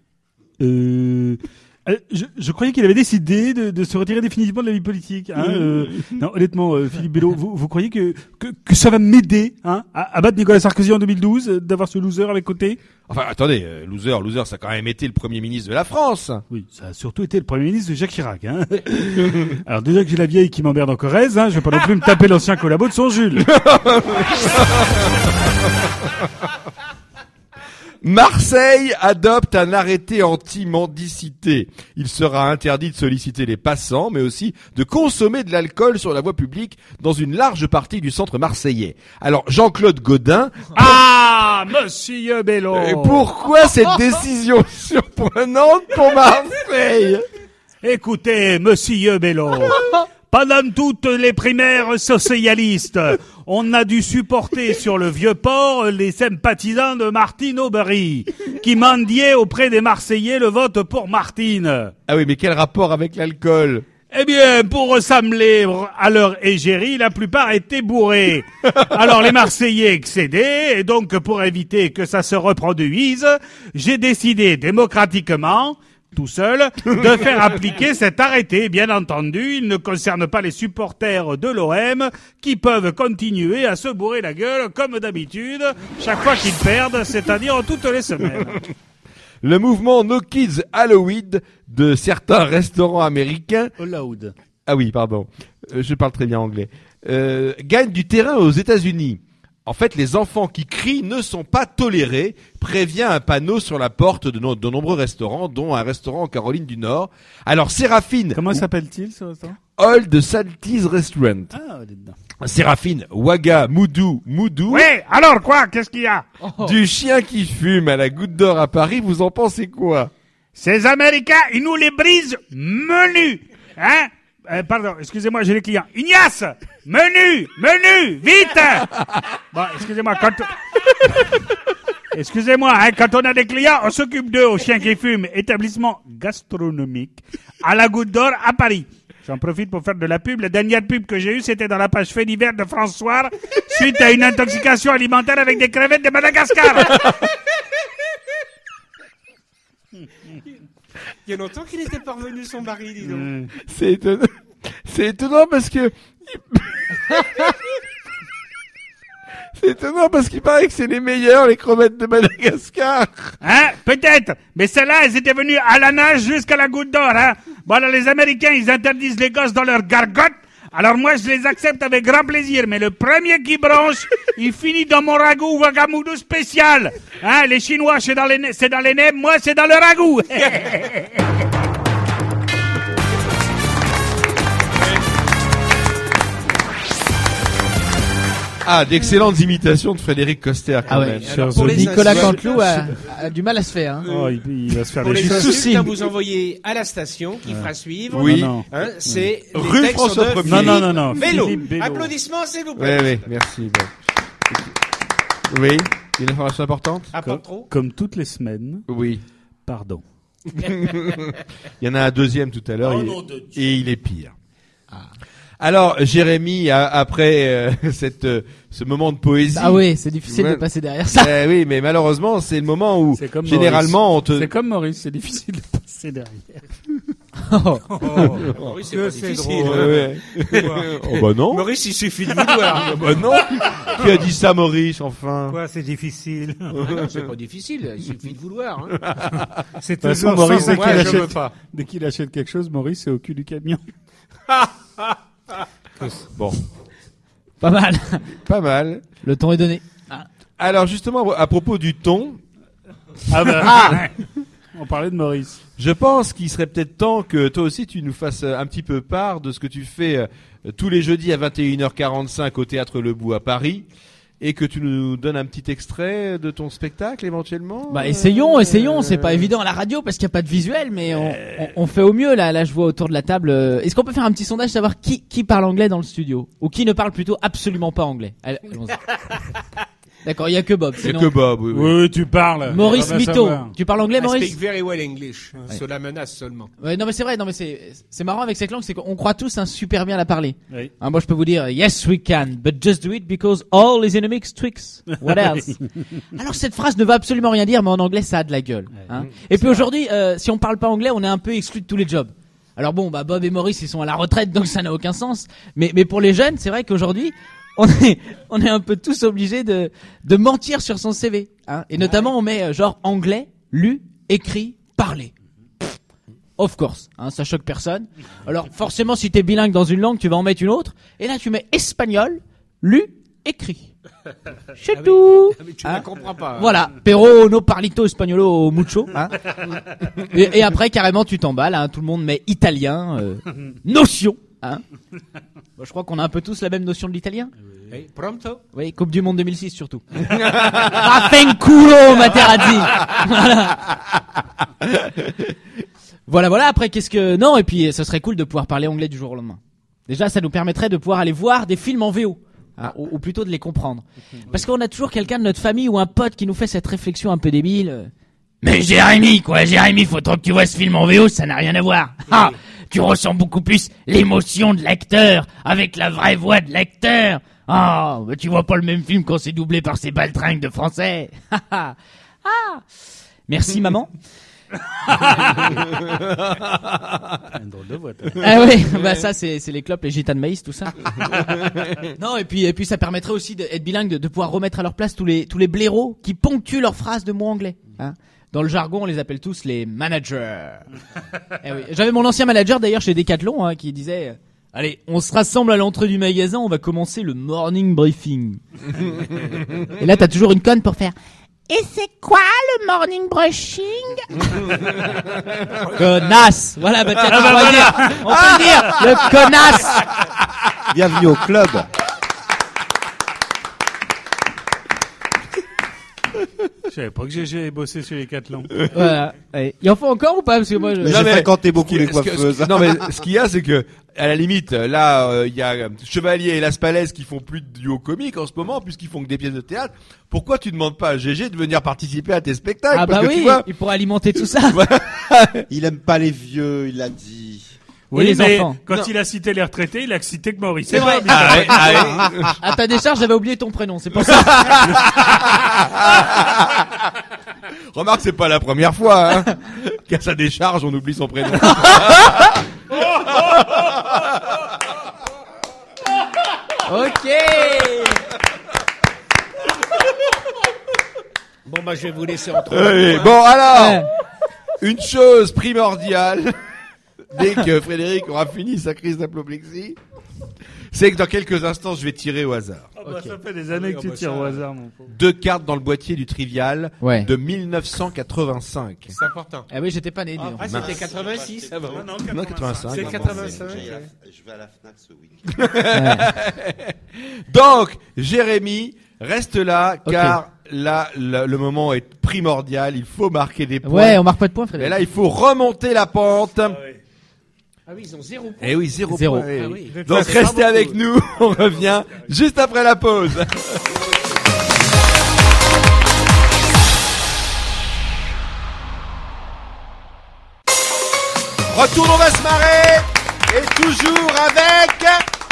Je croyais qu'il avait décidé de se retirer définitivement de la vie politique. Hein, non, honnêtement, Philippe Bélo, vous croyez que ça va m'aider à battre Nicolas Sarkozy en 2012, d'avoir ce loser à mes côtés? Enfin, attendez, loser, ça a quand même été le Premier ministre de la France. Oui, ça a surtout été le Premier ministre de Jacques Chirac. Hein. Alors déjà que j'ai la vieille qui m'emmerde en Corrèze, je vais pas non plus me taper l'ancien collabo de son Jules. Marseille adopte un arrêté anti-mendicité. Il sera interdit de solliciter les passants, mais aussi de consommer de l'alcool sur la voie publique dans une large partie du centre marseillais. Alors, Jean-Claude Gaudin, Ah, monsieur Bélo. pourquoi cette décision surprenante pour Marseille? Écoutez, monsieur Bélo, pendant toutes les primaires socialistes, on a dû supporter sur le Vieux-Port les sympathisants de Martine Aubry, qui mendiaient auprès des Marseillais le vote pour Martine. Ah oui, mais quel rapport avec l'alcool? Eh bien, pour ressembler à leur égérie, la plupart étaient bourrés. Alors les Marseillais excédaient, et donc pour éviter que ça se reproduise, j'ai décidé démocratiquement, tout seul, de faire appliquer cet arrêté. Bien entendu, il ne concerne pas les supporters de l'OM qui peuvent continuer à se bourrer la gueule comme d'habitude chaque fois qu'ils perdent, c'est-à-dire toutes les semaines. Le mouvement No Kids Halloween de certains restaurants américains, Loud. ah oui, pardon, je parle très bien anglais, gagne du terrain aux États-Unis. En fait, les enfants qui crient ne sont pas tolérés, prévient un panneau sur la porte de nombreux restaurants, dont un restaurant en Caroline du Nord. Alors, Séraphine, Comment s'appelle-t-il ce restaurant? Old Salty's Restaurant. Ah, dedans. Séraphine, Waga, Moudou, Ouais, alors quoi? Qu'est-ce qu'il y a? du chien qui fume à la Goutte d'Or à Paris, vous en pensez quoi? Ces Américains, ils nous les brisent menus, hein? Pardon, excusez-moi, j'ai les clients. Ignace, menu, vite. Bon, excusez-moi, excusez-moi, hein, quand on a des clients, on s'occupe d'eux au Chien qui fume, établissement gastronomique à la Goutte d'Or à Paris. J'en profite pour faire de la pub. La dernière pub que j'ai eue, c'était dans la page fait divers de François, suite à une intoxication alimentaire avec des crevettes de Madagascar. Il y a longtemps qu'il était parvenu son mari, dis donc. C'est étonnant parce que... C'est étonnant parce qu'il paraît que c'est les meilleurs, les crevettes de Madagascar. Hein, peut-être. Mais celles-là, elles étaient venues à la nage jusqu'à la Goutte d'Or, hein. Bon, alors, les Américains, ils interdisent les gosses dans leur gargote. Alors, moi, je les accepte avec grand plaisir. Mais le premier qui bronche, il finit dans mon ragoût Wagamoudou spécial. Hein, les Chinois, c'est dans les nems, moi, c'est dans le ragoût. Ah, d'excellentes imitations de Frédéric Coster, quand même. Alors, pour les Nicolas insultes, Canteloup a du mal à se faire. Hein. Oh, il va se faire pour des les choses. insultes, vous envoyez à la station qui fera suivre. Oui. Non. Hein, c'est les Rue textes François de Ier. Non. Vélo. Philippe Bélo. Applaudissements, s'il vous plaît. Oui, merci. Bon. Oui, une information importante? Ah, pas trop. Comme toutes les semaines, Oui. pardon. Il y en a un deuxième tout à l'heure, et il est pire. Alors, Jérémy, après ce moment de poésie... Ah oui, c'est difficile de passer derrière ça. Oui, mais malheureusement, c'est le moment où, C'est comme généralement, C'est comme Maurice, c'est difficile de passer derrière. Maurice, c'est que pas c'est difficile. drôle. Ouais. Oh bah non. Maurice, il suffit de vouloir. Bah non. Qui a dit ça, Maurice, enfin? Quoi, c'est difficile. Ah non, c'est pas difficile, il suffit de vouloir. Hein. C'est De toute façon, toujours Maurice, sans- Moi, je veux pas. dès qu'il achète quelque chose, Maurice, c'est au cul du camion. Bon, Pas mal. pas mal. Le ton est donné. Alors, justement, à propos du ton, Ah bah, on parlait de Maurice. je pense qu'il serait peut-être temps que toi aussi tu nous fasses un petit peu part de ce que tu fais tous les jeudis à 21h45 au Théâtre Le Bout à Paris, et que tu nous donnes un petit extrait de ton spectacle éventuellement. Bah essayons. C'est pas évident à la radio parce qu'il y a pas de visuel, mais on fait au mieux là. Là, je vois autour de la table. Est-ce qu'on peut faire un petit sondage, savoir qui parle anglais dans le studio ou qui ne parle plutôt absolument pas anglais? Allons-y. D'accord, il y a que Bob. C'est Sinon... que Bob, oui. Oui, tu parles. Maurice On va Mito, savoir. tu parles anglais, I Maurice? speak very well English. Sur la menace seulement. Ouais, non mais c'est vrai, c'est marrant avec cette langue, c'est qu'on croit tous super bien la parler. Oui. Hein, moi je peux vous dire yes we can, but just do it because all is enemies tricks. What else? Alors cette phrase ne veut absolument rien dire, mais en anglais ça a de la gueule. Hein. Et puis aujourd'hui, si on parle pas anglais, on est un peu exclu de tous les jobs. Alors bon, bah Bob et Maurice ils sont à la retraite, donc ça n'a aucun sens. Mais pour les jeunes, c'est vrai qu'aujourd'hui on est un peu tous obligés de mentir sur son CV, hein. Et notamment on met genre anglais, lu, écrit, parlé. Of course, hein, ça choque personne. Alors forcément si t'es bilingue dans une langue, tu vas en mettre une autre. Et là tu mets espagnol, lu, écrit. C'est tout. Ah, mais tu ne comprends pas. Voilà, pero no parlito espagnolo mucho. Hein. Et après carrément tu t'emballes, hein, tout le monde met italien, notion. Hein. Bon, je crois qu'on a un peu tous la même notion de l'italien. Hey, pronto. Oui, Coupe du Monde 2006 surtout. Raffanculo, Materazzi. Voilà. Après, qu'est-ce que... Non, et puis, ce serait cool de pouvoir parler anglais du jour au lendemain. Déjà, ça nous permettrait de pouvoir aller voir des films en VO. Hein, ou plutôt de les comprendre. Parce qu'on a toujours quelqu'un de notre famille ou un pote qui nous fait cette réflexion un peu débile. Mais Jérémy, faut trop que tu vois ce film en VO, ça n'a rien à voir. Ah, tu ressens beaucoup plus l'émotion de l'acteur avec la vraie voix de l'acteur. Ah, mais tu vois pas le même film quand c'est doublé par ces baltringues de français. Ah, merci maman. Un drôle de voix, toi. Ah oui, bah ça c'est les clopes, les gitanes maïs, tout ça. Non, et puis ça permettrait aussi d'être bilingue, de pouvoir remettre à leur place tous les blaireaux qui ponctuent leurs phrases de mots anglais. Hein. Dans le jargon, on les appelle tous les managers. Eh oui. J'avais mon ancien manager d'ailleurs chez Decathlon, hein, qui disait allez, on se rassemble à l'entrée du magasin, on va commencer le morning briefing. Et là, t'as toujours une conne pour faire. Et c'est quoi le morning brushing? Connasse. Voilà, bah tiens, on peut le dire, le connasse. Bienvenue au club. Je savais pas que j'ai bossé sur les Decathlon. Voilà. Ouais. Il en faut encore ou pas? Parce que moi, Mais Non, j'ai mais- fréquenté beaucoup les Ce que- coiffeuses. non mais ce qu'il y a, c'est que à la limite, là, il y a Chevalier et Las Palais qui font plus de duo comique en ce moment, puisqu'ils font que des pièces de théâtre. Pourquoi tu demandes pas à GG de venir participer à tes spectacles? ah Parce bah que tu oui, vois, il pourrait alimenter tout ça. Il aime pas les vieux, il l'a dit. Oui, les mais enfants. quand Non. il a cité les retraités, il a cité que Maurice. C'est vrai. Ah, ouais, ah, ouais. À ta décharge, j'avais oublié ton prénom, c'est pour ça. Remarque, c'est pas la première fois hein, qu'à sa décharge, on oublie son prénom. Ok. Bon, bah, je vais vous laisser entre Oui, vous, hein. bon alors, Ouais. une chose primordiale, dès que Frédéric aura fini sa crise d'apoplexie, c'est que dans quelques instants, je vais tirer au hasard. Ah bah, ça fait des années que tu bah, tires ça- au hasard, mon pauvre. 2 cartes dans le boîtier du Trivial Ouais. de 1985. C'est important. Ah oui, j'étais pas né. dis donc. Ah, c'était 86 avant. Non, 85. C'est 85. Je ouais. vais à la Fnac ce week-end. Donc, Jérémy, reste là, car là, le moment est primordial. Il faut marquer des points. Ouais, on marque pas de points, Et Frédéric. là, il faut remonter la pente. Ah oui, ils ont 0 point. Eh oui, 0 Zéro. point. eh Ah oui. oui. Donc, restez avec nous. On revient juste après la pause. Retour, on va se marrer. Et toujours avec...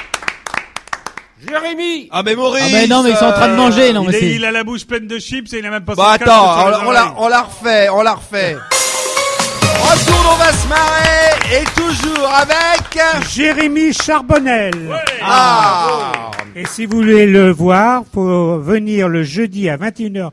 Jérémy! Ah, mais Maurice. Ah mais non, mais ils sont en train de manger, non mais c'est. Il a la bouche pleine de chips et il a même pas Bon, son casque attends, sur les oreilles. on la refait. Retour, on va se marrer. Et toujours avec... Jérémy Charbonnel. Ah. Et si vous voulez le voir, faut venir le jeudi à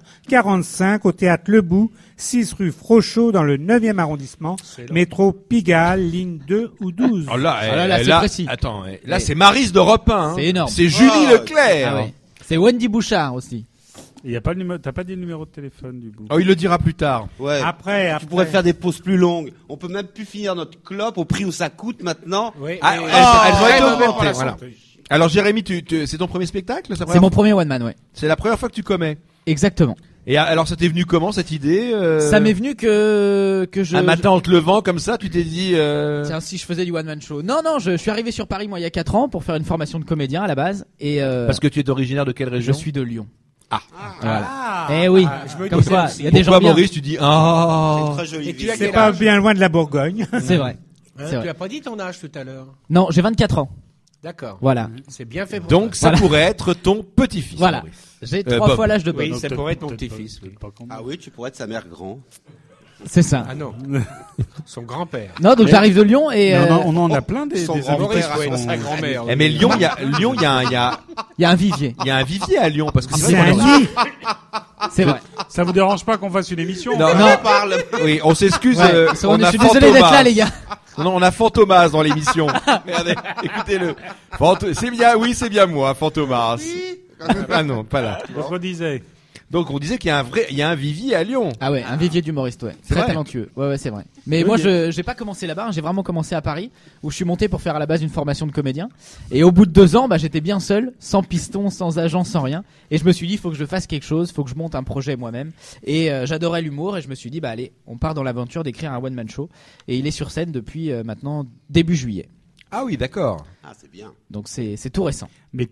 21h45 au théâtre Le Bout, 6 rue Frochot dans le 9e arrondissement, métro Pigalle, ligne 2 ou 12. Oh là, là, c'est précis. Attends, là, c'est Maryse d'Europe 1. Hein. C'est énorme. C'est Julie Leclerc. Ah ouais. C'est Wendy Bouchard aussi. Il y a pas le numéro, t'as pas dit le numéro de téléphone du bout. Oh, il le dira plus tard. Ouais. Après. Tu pourrais faire des pauses plus longues. On peut même plus finir notre clope au prix où ça coûte maintenant. Oui, Ah, oui, elles- oui. elles vont Très être mauvais augmentées, pour la voilà. santé. Alors, Jérémy, c'est ton premier spectacle? C'est mon premier one man, ouais. C'est la première fois que tu commets. Exactement. Et alors, ça t'est venu comment, cette idée? Ça m'est venu que je. Un matin en te levant comme ça, tu t'es dit, Tiens, si je faisais du one man show. Non, je suis arrivé sur Paris moi il y a 4 ans pour faire une formation de comédien à la base et parce que tu es originaire de quelle je région? suis de Lyon. Ah. Voilà. Eh oui. je me Comme disais quoi, aussi. il y a des gens Pourquoi, bien. Maurice, tu dis, ah. Très joli. Et tu as C'est quel pas âge? bien loin de la Bourgogne. C'est vrai. Hein, C'est vrai. tu as pas dit ton âge tout à l'heure. Non, j'ai 24 ans. D'accord. Voilà. C'est bien fait pour Donc, ça Voilà. pourrait être ton petit-fils. Voilà. Maurice. J'ai Bob. 3 fois l'âge de Bob. Oui, Non, ça peut-être- pourrait être mon peut-être petit-fils, pas- oui. peut-être pas comme- Ah oui, tu pourrais être sa mère grand. C'est ça. Ah non. Son grand-père. Non, donc j'arrive de Lyon et Mais on en a plein des Son des grand-père, invités ouais, qui sont- sa grand-mère. Eh, mais Lyon, il y a il y a un vivier. il y a un vivier à Lyon, parce que C'est vrai un qu'on a- nid. C'est vrai. Ça vous dérange pas qu'on fasse une émission? Non, Non. On parle. Oui, on s'excuse. Ouais. On Je a suis désolé d'être là Fantomas. les gars. Non, on a Fantomas dans l'émission. Regardez, écoutez-le. C'est bien, oui, c'est bien moi, Fantomas. Ah non, pas là. Donc on disait. Donc on disait qu'il y a un vivier à Lyon. Ah ouais, un vivier d'humoriste, ouais. C'est Très vrai. talentueux. Ouais, c'est vrai. Mais moi, j'ai pas commencé là-bas, hein. J'ai vraiment commencé à Paris, où je suis monté pour faire à la base une formation de comédien. Et au bout de 2 ans, j'étais bien seul, sans piston, sans agent, sans rien. Et je me suis dit, il faut que je fasse quelque chose, faut que je monte un projet moi-même. Et j'adorais l'humour, et je me suis dit, bah allez, on part dans l'aventure d'écrire un one-man show. Et il est sur scène depuis maintenant début juillet. Ah oui, d'accord. Ah, c'est bien. Donc c'est tout récent. Mais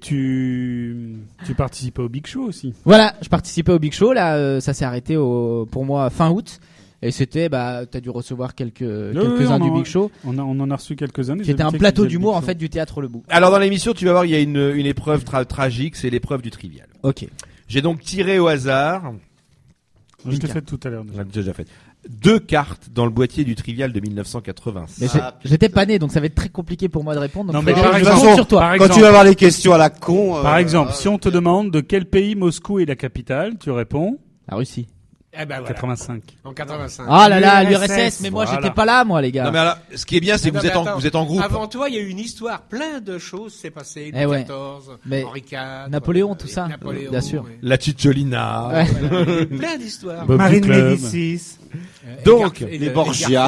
tu participais au Big Show aussi. Voilà, je participais au Big Show, là, ça s'est arrêté pour moi fin août. Et c'était, t'as dû recevoir quelques-uns du Big Show, On en a reçu quelques-uns. qui était un plateau d'humour en fait du théâtre Le Bout. Alors dans l'émission, tu vas voir, il y a une épreuve tragique, c'est l'épreuve du trivial. Ok. J'ai donc tiré au hasard, Je t'ai fait tout à l'heure. déjà. on l'a déjà fait, 2 cartes dans le boîtier du trivial de 1985. Mais j'étais pas né, donc ça va être très compliqué pour moi de répondre. Donc Non, mais Frédéric, par je exemple- compte sur toi. par Quand tu exemple- vas avoir les questions à la con. Par exemple, si on te demande de quel pays Moscou est la capitale, tu réponds La Russie. Eh ben voilà. 85. En 85. Ah là là, l'URSS, l'URSS, mais moi voilà. j'étais pas là, moi les gars. Non mais alors, ce qui est bien, c'est que Non, vous mais êtes attends. vous êtes en groupe. Avant toi, il y a eu une histoire, plein de choses s'est passé. Eh ouais. Louis XIV, Mais Henri IV, Napoléon, tout ça. Napoléon, Bien sûr. ouais. La Cicciolina. Ouais. Voilà. Plein d'histoires. Bob Marine du club. Médicis. Donc, les Borgia.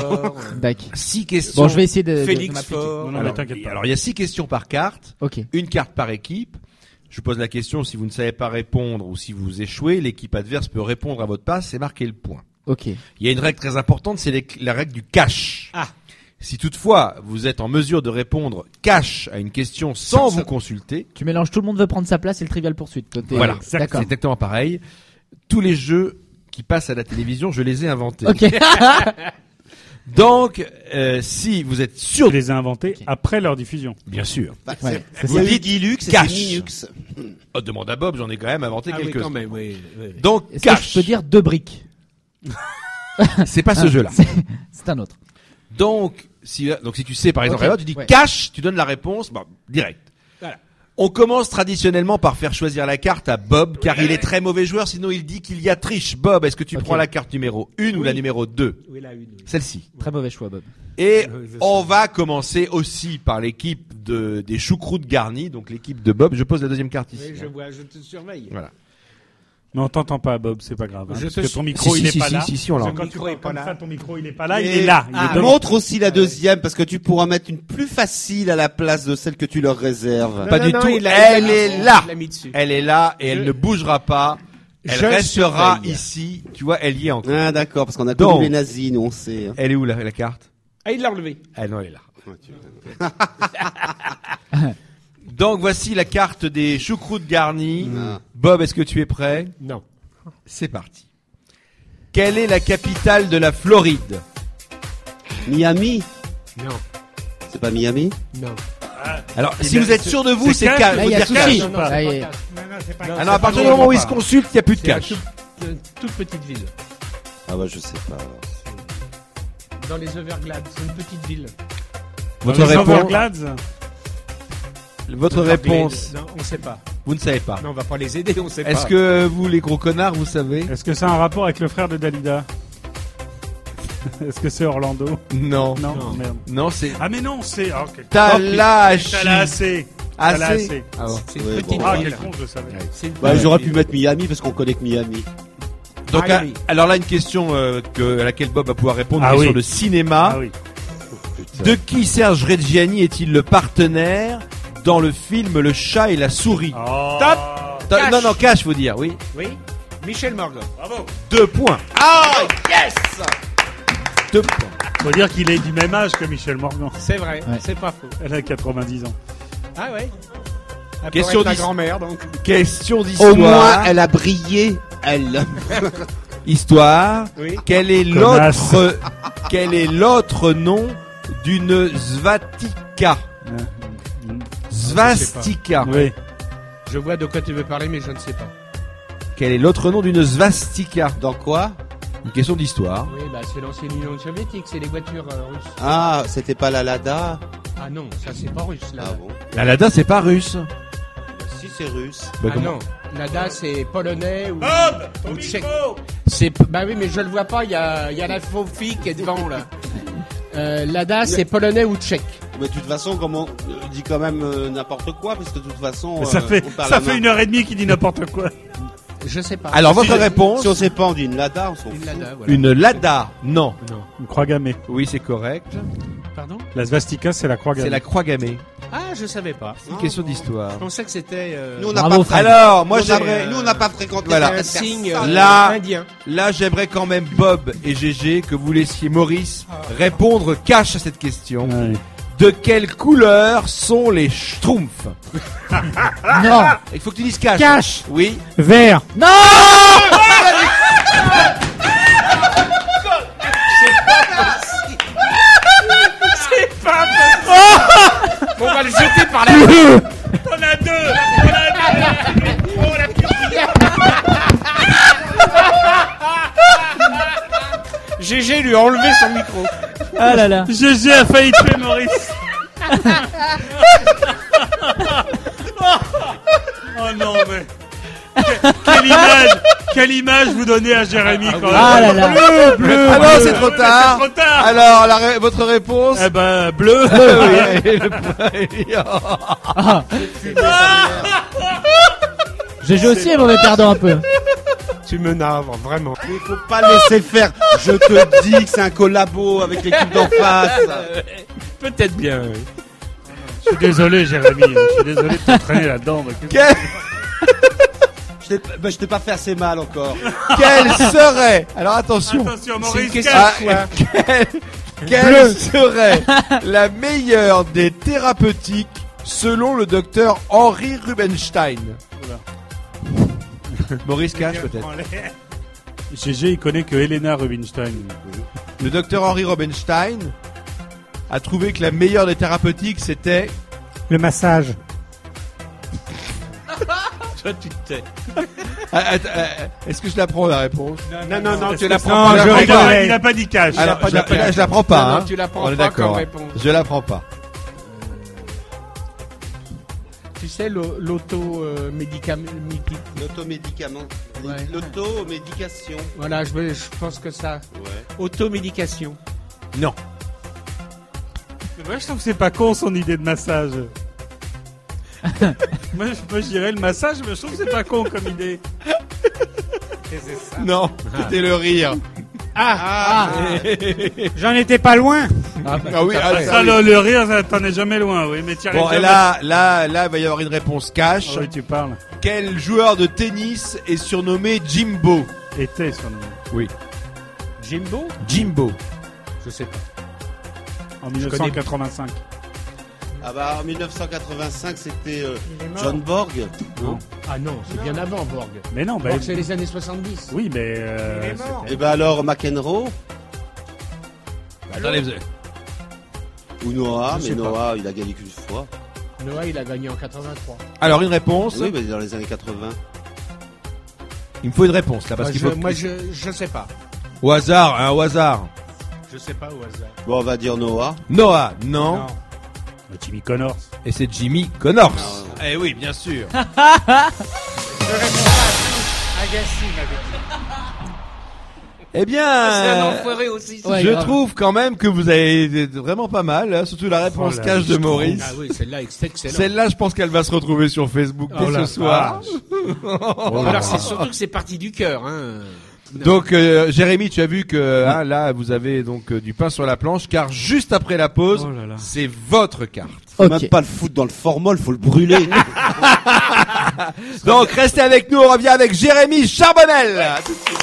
6 questions. Bon, je vais essayer de Félix m'appliquer. Faure. Non, non, mais Alors, t'inquiète pas. alors, il y a 6 questions par carte, Ok. une carte par équipe. Je pose la question, si vous ne savez pas répondre ou si vous échouez, l'équipe adverse peut répondre à votre place et marquer le point. Ok. Il y a une règle très importante, c'est la règle du cash. Ah. Si toutefois vous êtes en mesure de répondre cash à une question sans vous consulter, Tu mélanges tout le monde veut prendre sa place et le Trivial Poursuite. Toi, voilà, c'est D'accord. exactement pareil. Tous les jeux qui passent à la télévision, je les ai inventés. Ok. Donc, si vous êtes sûr, Je les ai inventés après leur diffusion. bien sûr, Bah, Ouais, c'est vous dites Guilux et cash. c'est Minux. Demande à Bob, j'en ai quand même inventé Ah oui, quelques. quand même, oui. Donc, Est-ce que cash, je peux dire 2 briques? c'est pas ce jeu-là. C'est un autre. Donc, si tu sais par exemple, Ok, alors, tu dis ouais. cash, tu donnes la réponse, bon, direct. Voilà. On commence traditionnellement par faire choisir la carte à Bob, car il est très mauvais joueur, sinon il dit qu'il y a triche. Bob, est-ce que tu Ok. prends la carte numéro 1 ou la numéro 2? Oui, la une. Oui. Celle-ci. Très mauvais choix, Bob. Et Oui, je sais. on va commencer aussi par l'équipe des choucroutes garnies, donc l'équipe de Bob. Je pose la deuxième carte ici. Oui, je vois, je te surveille. Voilà. Mais on t'entend pas, Bob, c'est pas grave. Hein, Je parce te que suis- ton micro, Si, il si, est pas si, là. si, si, on Parce l'a. que quand Le tu micro est parles pas comme là. ça, ton micro, il est pas là, il Et- est là. Il est devant. Montre aussi la deuxième parce que tu pourras mettre une plus facile à la place de celle que tu leur réserves. Pas du tout. il Elle l'a- est il là. l'a mis dessus. Elle est là et elle ne bougera pas. Elle Je restera surveille. ici. Tu vois, elle y est encore. Ah d'accord, parce qu'on a Donc. connu les nazis, nous on sait. hein. Elle est où la carte? Ah, il l'a enlevé. Ah non, elle est là. Donc voici la carte des choucroutes garnies. Ah. Bob, est-ce que tu es prêt? Non. C'est parti. Quelle est la capitale de la Floride? Miami? Non. C'est pas Miami? Non. Alors, Eh si bien, vous êtes sûr de vous, c'est c'est cash. cash. Là, Faut il y a dire souci. cash. Non, non, Là, c'est il pas y a- cash. Ah non, à partir du moment où il se consulte, il n'y a plus de C'est cash. une toute petite ville. Ah bah je sais pas. Dans les Everglades. C'est une petite ville. Votre Dans les réponse, Everglades, votre réponse, Non, on sait pas. vous ne savez pas. Non, on va pas les aider, on sait pas. Est-ce que vous, les gros connards, vous savez? est-ce que ça a un rapport avec le frère de Dalida? Est-ce que c'est Orlando? Non. Non, Non. merde. Non, c'est Ah mais non, c'est... Ah, ok. Talachi. Assez. Assez. Ah bon. C'est une Ouais, petite bon. Ah, ville. quel con, je le savais. C'est une Bah petite j'aurais ville. pu mettre Miami parce qu'on connaît que Miami. Donc, Ah oui. alors là, une question à laquelle Bob va pouvoir répondre, Ah une question oui. de cinéma. Ah oui. De qui Serge Reggiani est-il le partenaire dans le film Le chat et la souris? Oh. Cash. Non, cash, faut dire, oui. Oui. Michel Morgan. Bravo. 2 points. Ah yes. 2 points. Faut dire qu'il est du même âge que Michel Morgan. C'est vrai. Ouais. C'est pas faux. Elle a 90 ans. Ah ouais. Elle Question pourrait être ta 10. grand-mère, donc. Question Au d'histoire. moins elle a brillé, elle. Histoire. Oui. Quel est Connasse. l'autre nom d'une svatika? Svastika. Oui. Je vois de quoi tu veux parler, mais je ne sais pas. Quel est l'autre nom d'une svastika? Dans quoi? Une question d'histoire. Oui, bah c'est l'ancienne Union soviétique, c'est les voitures russes. Ah, c'était pas la Lada? Ah non, ça c'est pas russe là. Ah bon? La Lada, c'est pas russe. Si c'est russe. Bah, Ah comment- non, Lada c'est polonais ou, ou tchèque. Bah oui, mais je le vois pas, il y a la faux fille qui est devant là. Lada c'est polonais ou tchèque. Mais de toute façon, comment il dit quand même n'importe quoi, parce que de toute façon. Mais ça fait, on parle ça à fait main. 1h30 qu'il dit n'importe quoi. Je sais pas. Alors, votre réponse? Si on sait pas, on dit une Lada, on s'en Une fout. Lada, voilà. Une Lada. Non. Non. Une croix gammée. Oui, c'est correct. Pardon? La svastika, c'est la croix C'est gammée. la croix gammée. Ah, je savais pas. C'est une question d'histoire. Je pensais que c'était Nous, on n'a Bravo, pas Fred. Alors, moi, nous, on a- j'aimerais, nous, on n'a pas fréquenté Voilà. un cette signe personne. Là- indien. là, j'aimerais quand même Bob et GG que vous laissiez Maurice répondre cash à cette question. Ouais. De quelle couleur sont les schtroumpfs? Non. Il faut que tu dises cash. Cash. Oui. Vert. Non. On va le jeter par la. On a deux. GG lui a enlevé son micro. Ah là là. GG a failli tuer Maurice. Oh non, mais. Quelle image vous donnez à Jérémy quand même. Ah là là. Bleu. Ah non, c'est trop tard. C'est trop tard. Alors, votre réponse? Eh ben, bleu. Oui, le point. Ah. GG aussi est mauvais perdant un peu. Tu me navres, vraiment. Il faut pas le laisser faire. Je te dis que c'est un collabo avec l'équipe d'en face. Peut-être bien. Oui. Je suis désolé, Jérémy. Je suis désolé de t'entraîner là-dedans. Quel Je t'ai pas fait assez mal encore. serait, alors attention, Attention, C'est une Maurice, question cache. de quoi quelle serait la meilleure des thérapeutiques selon le docteur Henri Rubinstein? Maurice cache peut-être. GG, il connaît que Helena Rubinstein. Le docteur Henri Rubinstein a trouvé que la meilleure des thérapeutiques c'était Le massage. Toi, tu te tais. Est-ce que je la prends la réponse? Non, tu la Non, prends pas. je rigolais. Il a pas dit cash. Alors, pas je la prends pas. Non, hein. tu la prends On est pas comme d'accord. réponse. Je la prends pas. Tu sais, l'auto-médicament. L'automédicament. Ouais. L'automédication. Voilà, je pense que ça. Ouais. Automédication. Non. Moi, je trouve que c'est pas con son idée de massage. moi, je dirais le massage, mais je trouve que c'est pas con comme idée. Non. C'était le rire. J'en étais pas loin. Ah oui. Ça, le rire, ça, t'en es jamais loin, oui. Mais t'y arrives Bon, et jamais. là, il va y avoir une réponse cash. Ah oui, tu parles. Quel joueur de tennis est surnommé Jimbo? Était sur nous. Oui. Jimbo Jimbo. Je sais pas. En 1985. Ah bah en 1985 c'était Il est mort. John Borg. Ah non, c'est bien avant Borg. Mais non, bah, Borg, c'est les années 70. oui, mais. Il est mort. Et bah alors McEnroe Attendez, ou Noah, Je mais sais pas. Noah il a gagné qu'une fois. Noah, il a gagné en 83. Alors une réponse. Oui, mais dans les années 80. Il me faut une réponse là parce qu'il faut. Moi, je sais pas. Au hasard, hein, au hasard. Je sais pas au hasard. Bon, on va dire Noah. Noah, non. Jimmy Connors. Et c'est Jimmy Connors. Non. Eh oui, bien sûr. Agassi m'avait dit. Eh bien, C'est un enfoiré aussi. Ouais, je grave. trouve quand même que vous avez été vraiment pas mal, hein, surtout la réponse Oh là, cash de je trouve. Maurice. Ah oui, celle-là, c'est excellent. Celle-là, je pense qu'elle va se retrouver sur Facebook dès Oh la ce soir. Alors, c'est surtout que c'est parti du cœur. Hein. Donc, Jérémy, tu as vu que hein, là, vous avez donc du pain sur la planche, car juste après la pause, Oh là là. c'est votre carte. Faut Ok. même pas le foutre dans le formol, faut le brûler. Donc, restez avec nous, on revient avec Jérémy Charbonnel. À tout de suite.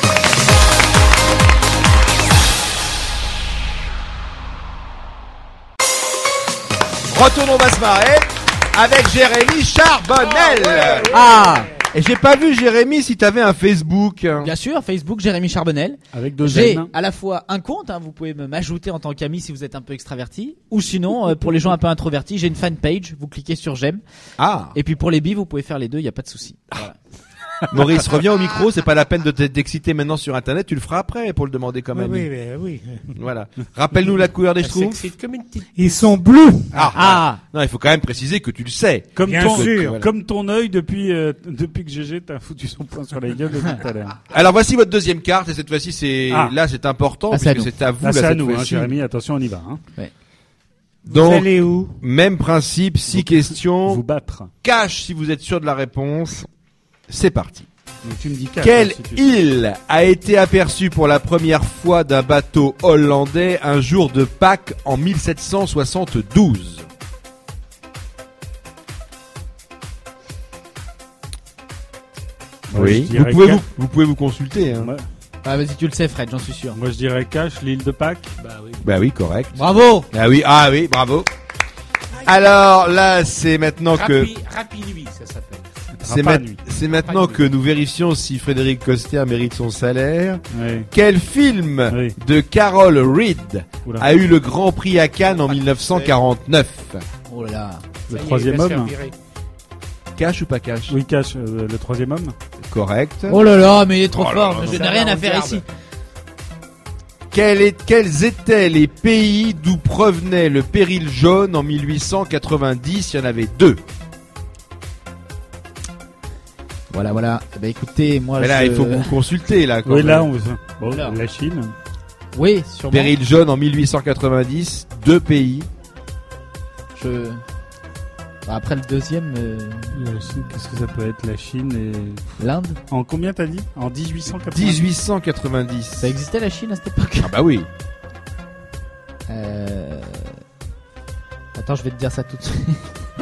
Retournons, on va se marrer avec Jérémy Charbonnel. Ah, Et j'ai pas vu, Jérémy, si t'avais un Facebook. bien sûr, Facebook, Jérémy Charbonnel. Avec deux J'ai N. à la fois un compte, hein, vous pouvez m'ajouter en tant qu'ami si vous êtes un peu extraverti, ou sinon, pour les gens un peu introvertis, j'ai une fanpage, vous cliquez sur j'aime. Ah. Et puis pour les billes, vous pouvez faire les deux, il y a pas de souci. Voilà. Maurice, reviens au micro, c'est pas la peine de t'exciter maintenant sur internet, tu le feras après pour le demander quand même. Oui. Voilà. Rappelle-nous la couleur des Elle schtroumpfs. s'excite comme une petite. Ils sont bleus. Ah, Non, il faut quand même préciser que tu le sais. Comme Bien ton, sûr. Voilà. comme ton œil depuis que GG t'a foutu son poing sur la gueule depuis tout à l'heure. Alors voici votre deuxième carte et cette fois-ci c'est Ah. là c'est important Ah, c'est à puisque nous. c'est à vous Là, c'est à cette nous, hein, fois-ci. Jérémy. Attention, on y va. Hein. Vous Donc allez où? même principe, 6 questions. Vous battre. Cash si vous êtes sûr de la réponse. C'est parti. Donc tu me dis cash, Quelle hein, si tu- île a été aperçue pour la première fois d'un bateau hollandais un jour de Pâques en 1772? Moi, je Vous dirais pouvez Ca- vous pouvez vous consulter. Hein. Moi, ah vas-y, tu le sais, Fred, j'en suis sûr. moi, je dirais cash, l'île de Pâques. Bah oui. Bah oui, correct. Bravo. Ah oui, bravo. Alors là, c'est maintenant que Rapide, ça s'appelle. c'est Rapa ma- Nui. c'est maintenant que nous vérifions si Frédéric Coster mérite son salaire. Oui. Quel film Oui. de Carol Reed Oula. a eu le Grand Prix à Cannes en 1949? Oh là là. Le Ça y est, troisième il va se homme. faire virer. Cash ou pas cash? Oui, cash, le troisième homme. Correct. Oh là là, mais il est trop Oh là fort. là, Je ça n'ai rien va, à on faire garde. ici. Quels étaient les pays d'où provenait le péril jaune en 1890? Il y en avait deux. Voilà. Eh ben écoutez, moi Mais là, je... il faut vous consulter là. Quand Oui, là, même. bon, Là. la Chine. Oui, sûrement. Péril jaune en 1890, deux pays. Je... Bah, après le deuxième, La Chine, qu'est-ce que ça peut être, la Chine et... l'Inde. En combien t'as dit? En 1880. 1890. Ça existait la Chine à cette époque? Ah bah oui. Attends, je vais te dire ça tout de suite.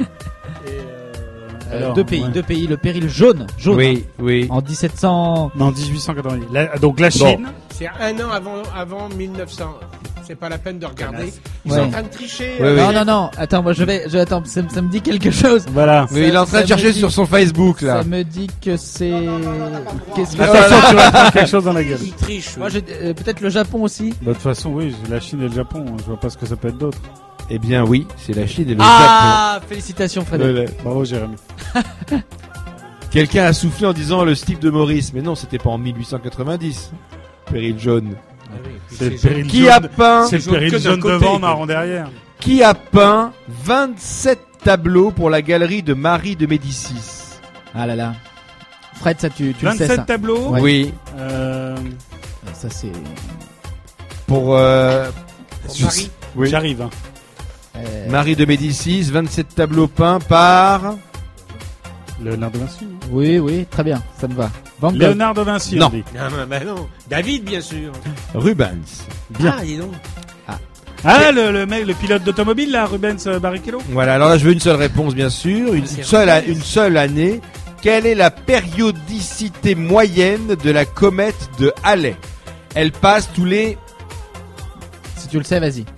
Alors, deux pays, ouais. le péril jaune. Oui, oui. En 1700. Non, 1890. Donc la Chine. C'est un an avant 1900. C'est pas la peine de regarder. Ils Ouais. sont en train de tricher. Ouais, ouais. Non. Attends, moi attends, ça me dit quelque chose. Voilà. Mais il est en train de ça chercher me dit- sur son Facebook là. Ça me dit que c'est. Qu'est-ce que Attention, tu vas te prendre quelque chose dans la gueule. Ils trichent. Moi, peut-être le Japon aussi. Bah, de toute façon, oui, la Chine et le Japon. Je vois pas ce que ça peut être d'autre. Eh bien oui, c'est la Chine et le Ah, félicitations, Frédéric. Japon. Bravo, Jérémy. Quelqu'un a soufflé en disant le Steve de Maurice, mais non, c'était pas en 1890. Péril jaune. C'est le péril Qui jaune. a peint C'est le jaune péril que d'un jaune côté, devant, quoi. marron derrière. Qui a peint 27 tableaux pour la galerie de Marie de Médicis? Ah là là. Fred, ça tu le sais 27 ça. tableaux. Ouais. Oui, Ça c'est. pour Marie. oui. J'arrive. Hein. Marie de Médicis, 27 tableaux peints par Léonard de Vinci. non Oui, très bien, ça me va. Van Gogh. Léonard de Vinci. Non. on dit. Non. David, bien sûr. Rubens. Bien. Ah, dis donc. Ah, le mec, le pilote d'automobile là, Rubens Barrichello. Voilà, alors là je veux une seule réponse bien sûr, une C'est seule année. Quelle est la périodicité moyenne de la comète de Halley? Elle passe tous les... Si tu le sais, vas-y.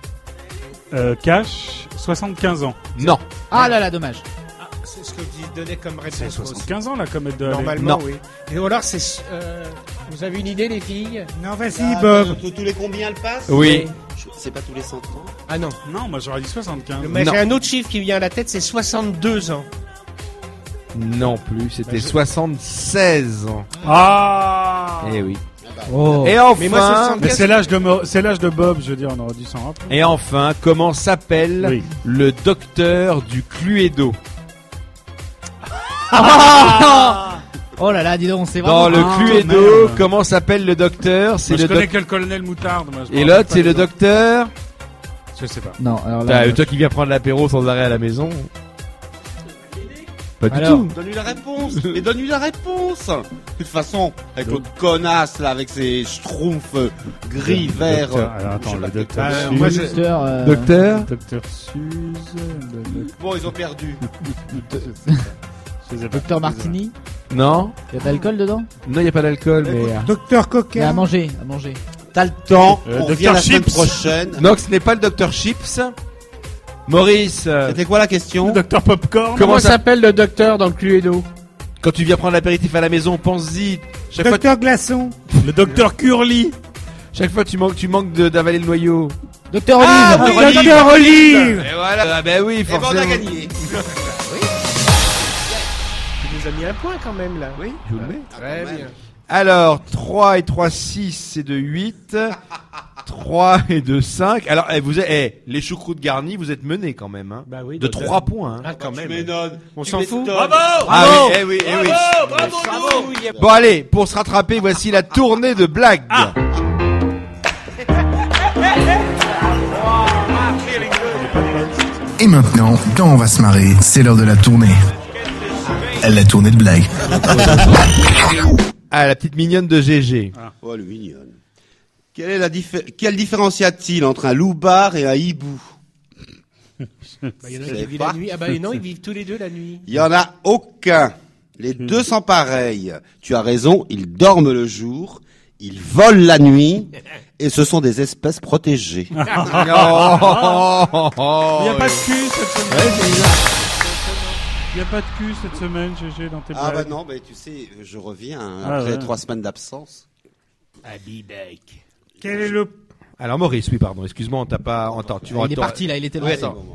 Cash, 75 ans. Non. Ah là là, dommage. Ah, c'est ce que je donnais comme C'est réponse. aussi. 75 ans la comète de Halley. Normalement, Non. oui. Et alors, c'est. Vous avez une idée, les filles? Non, vas-y, Bob. Tous les combien elle passe? Oui. C'est pas tous les 100 ans. Ah non. Non, moi j'aurais dit 75. Mais Non. j'ai un autre chiffre qui me vient à la tête, c'est 62 ans. Non plus, c'était 76 ans. Ah. Eh oui. Oh. Et Mais moi, enfin, Mais c'est l'âge de Bob, je veux dire, on aurait dû s'en rappeler. et enfin, comment s'appelle Oui. le docteur du Cluedo? Oh là là, dis donc, c'est Dans vraiment. le Cluedo, merde. comment s'appelle le docteur? C'est Moi, je le connais doc- que le colonel Moutarde. Moi, je me Et rappelle l'autre, pas c'est des le autres. docteur. Je sais pas. Non, alors là. Toi qui viens prendre l'apéro sans arrêt à la maison. Pas du Alors. tout. Donne-lui la réponse. Mais donne-lui la réponse. De toute façon, avec l'autre connasse là, avec ses schtroumpfs gris, verts. Docteur- Alors attends, le docteur Ah, Suze. moi, Docteur. Docteur. Docteur Suze. Bon, ils ont perdu. Je sais pas. Docteur Martini. Non. Y a de l'alcool dedans? Non, il n'y a pas d'alcool, mais. Docteur Mais à Coquin. manger, à manger. T'as le temps. Euh, On revient Dr. la semaine Chips. prochaine. Non, ce n'est pas le docteur Chips. Maurice, C'était quoi la question? Le docteur Popcorn. Comment ça- s'appelle le docteur dans le Cluedo? quand tu viens prendre l'apéritif à la maison, pense-y. Chaque fois, Docteur Glaçon. Le docteur Curly. chaque fois tu manques d'avaler le noyau. Docteur Olive. Ah, oui, Docteur Olive. Et voilà. Ah ben oui, Eh ben, on forcément. a gagné. Tu nous as mis un point quand même, là. Oui, je vous le mets. Très bien. Alors, 3 et 3, 6, c'est de 8. 3 et de 5. Alors, les choucroutes garnies, vous êtes menés quand même, hein. Bah oui. De 3 points, hein. Ah, quand même. M'étonnes. On Tu s'en fout. m'étonnes. Ah oui, eh oui, eh oui. Bravo. Bon allez, pour se rattraper, voici la tournée de blagues. Et maintenant, dans On va se marrer, c'est l'heure de la tournée. La tournée de blague. Ah, la petite mignonne de GG. Oh, elle est mignonne. Quelle différence y a-t-il entre un loupard et un hibou? Il y en a Je qui sais vivent pas. la nuit. Ah bah non, ils vivent tous les deux la nuit. Il y en a aucun. Les deux sont pareils. Tu as raison, ils dorment le jour, ils volent la nuit, et ce sont des espèces protégées. Oh, Il n'y a pas de cul cette semaine. Il n'y a pas de cul cette semaine, GG, dans tes Ah bah blagues. non, mais tu sais, je reviens hein, Ah après ouais. 3 semaines d'absence. Abibek. Quel est le Alors Maurice, oui, pardon, excuse-moi, on t'a pas entendu. Il est parti là, il était Oui, lancé. attends.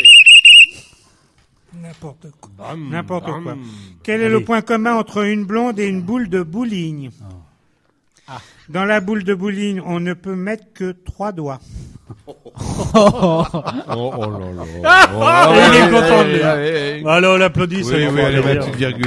n'importe quoi. N'importe quoi. Quel est le point commun entre une blonde et une boule de bowling? Dans la boule de bowling, on ne peut mettre que 3 doigts. Oh là là. Il est content de lui. lui. Alors on l'applaudit, ça Oui, va oui, faire allez, plaisir. ma petite virgule.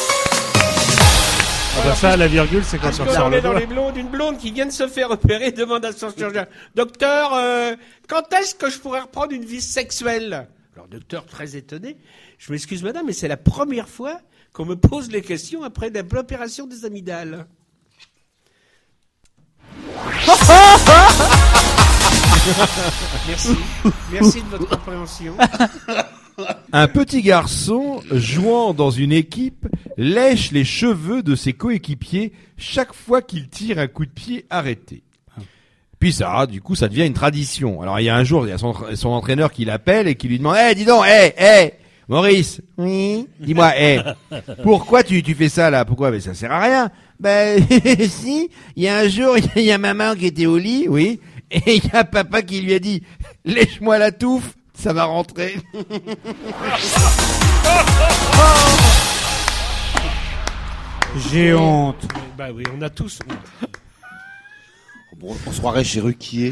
Ah bah ça, la virgule, c'est quand Parce tu qu'on ressors est le dans doigt. les blondes, une blonde qui vient de se faire opérer demande à son chirurgien. Docteur, quand est-ce que je pourrais reprendre une vie sexuelle? Alors, docteur, très étonné. Je m'excuse, madame, mais c'est la première fois qu'on me pose les questions après l'opération des amygdales. Merci de votre compréhension. Un petit garçon jouant dans une équipe lèche les cheveux de ses coéquipiers chaque fois qu'il tire un coup de pied arrêté. Puis ça, du coup, ça devient une tradition. Alors il y a un jour, il y a son entraîneur qui l'appelle et qui lui demande dis donc, Maurice, oui, dis-moi, pourquoi tu fais ça là? Pourquoi? Mais ça sert à rien. Ben si, il y a un jour, il y a maman qui était au lit, oui, et il y a papa qui lui a dit lèche-moi la touffe, ça va rentrer. J'ai honte. Bah oui, on a tous honte. Bon, on se croirait chez Ruquier.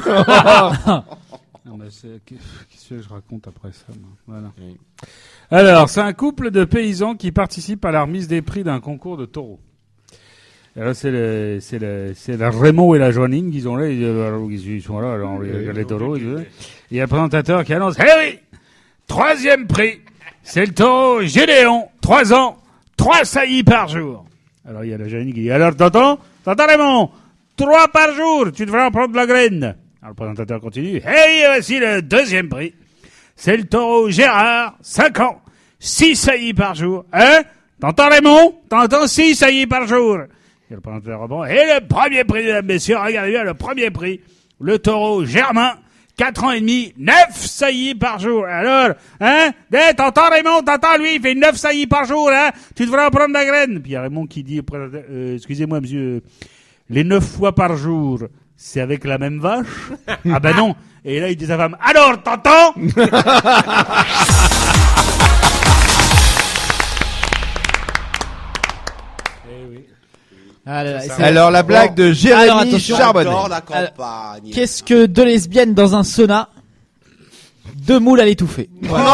Non, mais qu'est-ce que je raconte après ça, moi. Voilà. Oui. Alors, c'est un couple de paysans qui participent à la remise des prix d'un concours de taureaux. Alors, c'est la Raymond et la Joanine qui sont là, ils sont là, alors, les taureaux, et il y a le présentateur qui annonce, oui, 3e prix, c'est le taureau Gédéon, 3 ans, 3 saillies par jour. Alors, il y a la Joanine qui dit, alors, t'entends Raymond, 3 par jour, tu devrais en prendre la graine. Alors, le présentateur continue, voici le 2e prix. C'est le taureau Gérard, 5 ans, 6 saillies par jour. Hein? T'entends Raymond? T'entends 6 saillies par jour. Et le présentateur répond, et le 1er prix, mesdames, messieurs, regardez bien le 1er prix. Le taureau Germain, 4 ans et demi, 9 saillies par jour. Alors, hein? T'entends Raymond? T'entends lui? Il fait 9 saillies par jour, hein? Tu devrais en prendre la graine. Puis il y a Raymond qui dit au présentateur, excusez-moi, monsieur, les 9 fois par jour, c'est avec la même vache? Ah ben non. Et là, il dit à sa femme, alors, t'entends? Alors, la blague de Jérémy Charbonnet. J'adore la campagne. Qu'est-ce que 2 lesbiennes dans un sauna? 2 moules à l'étouffer. Voilà.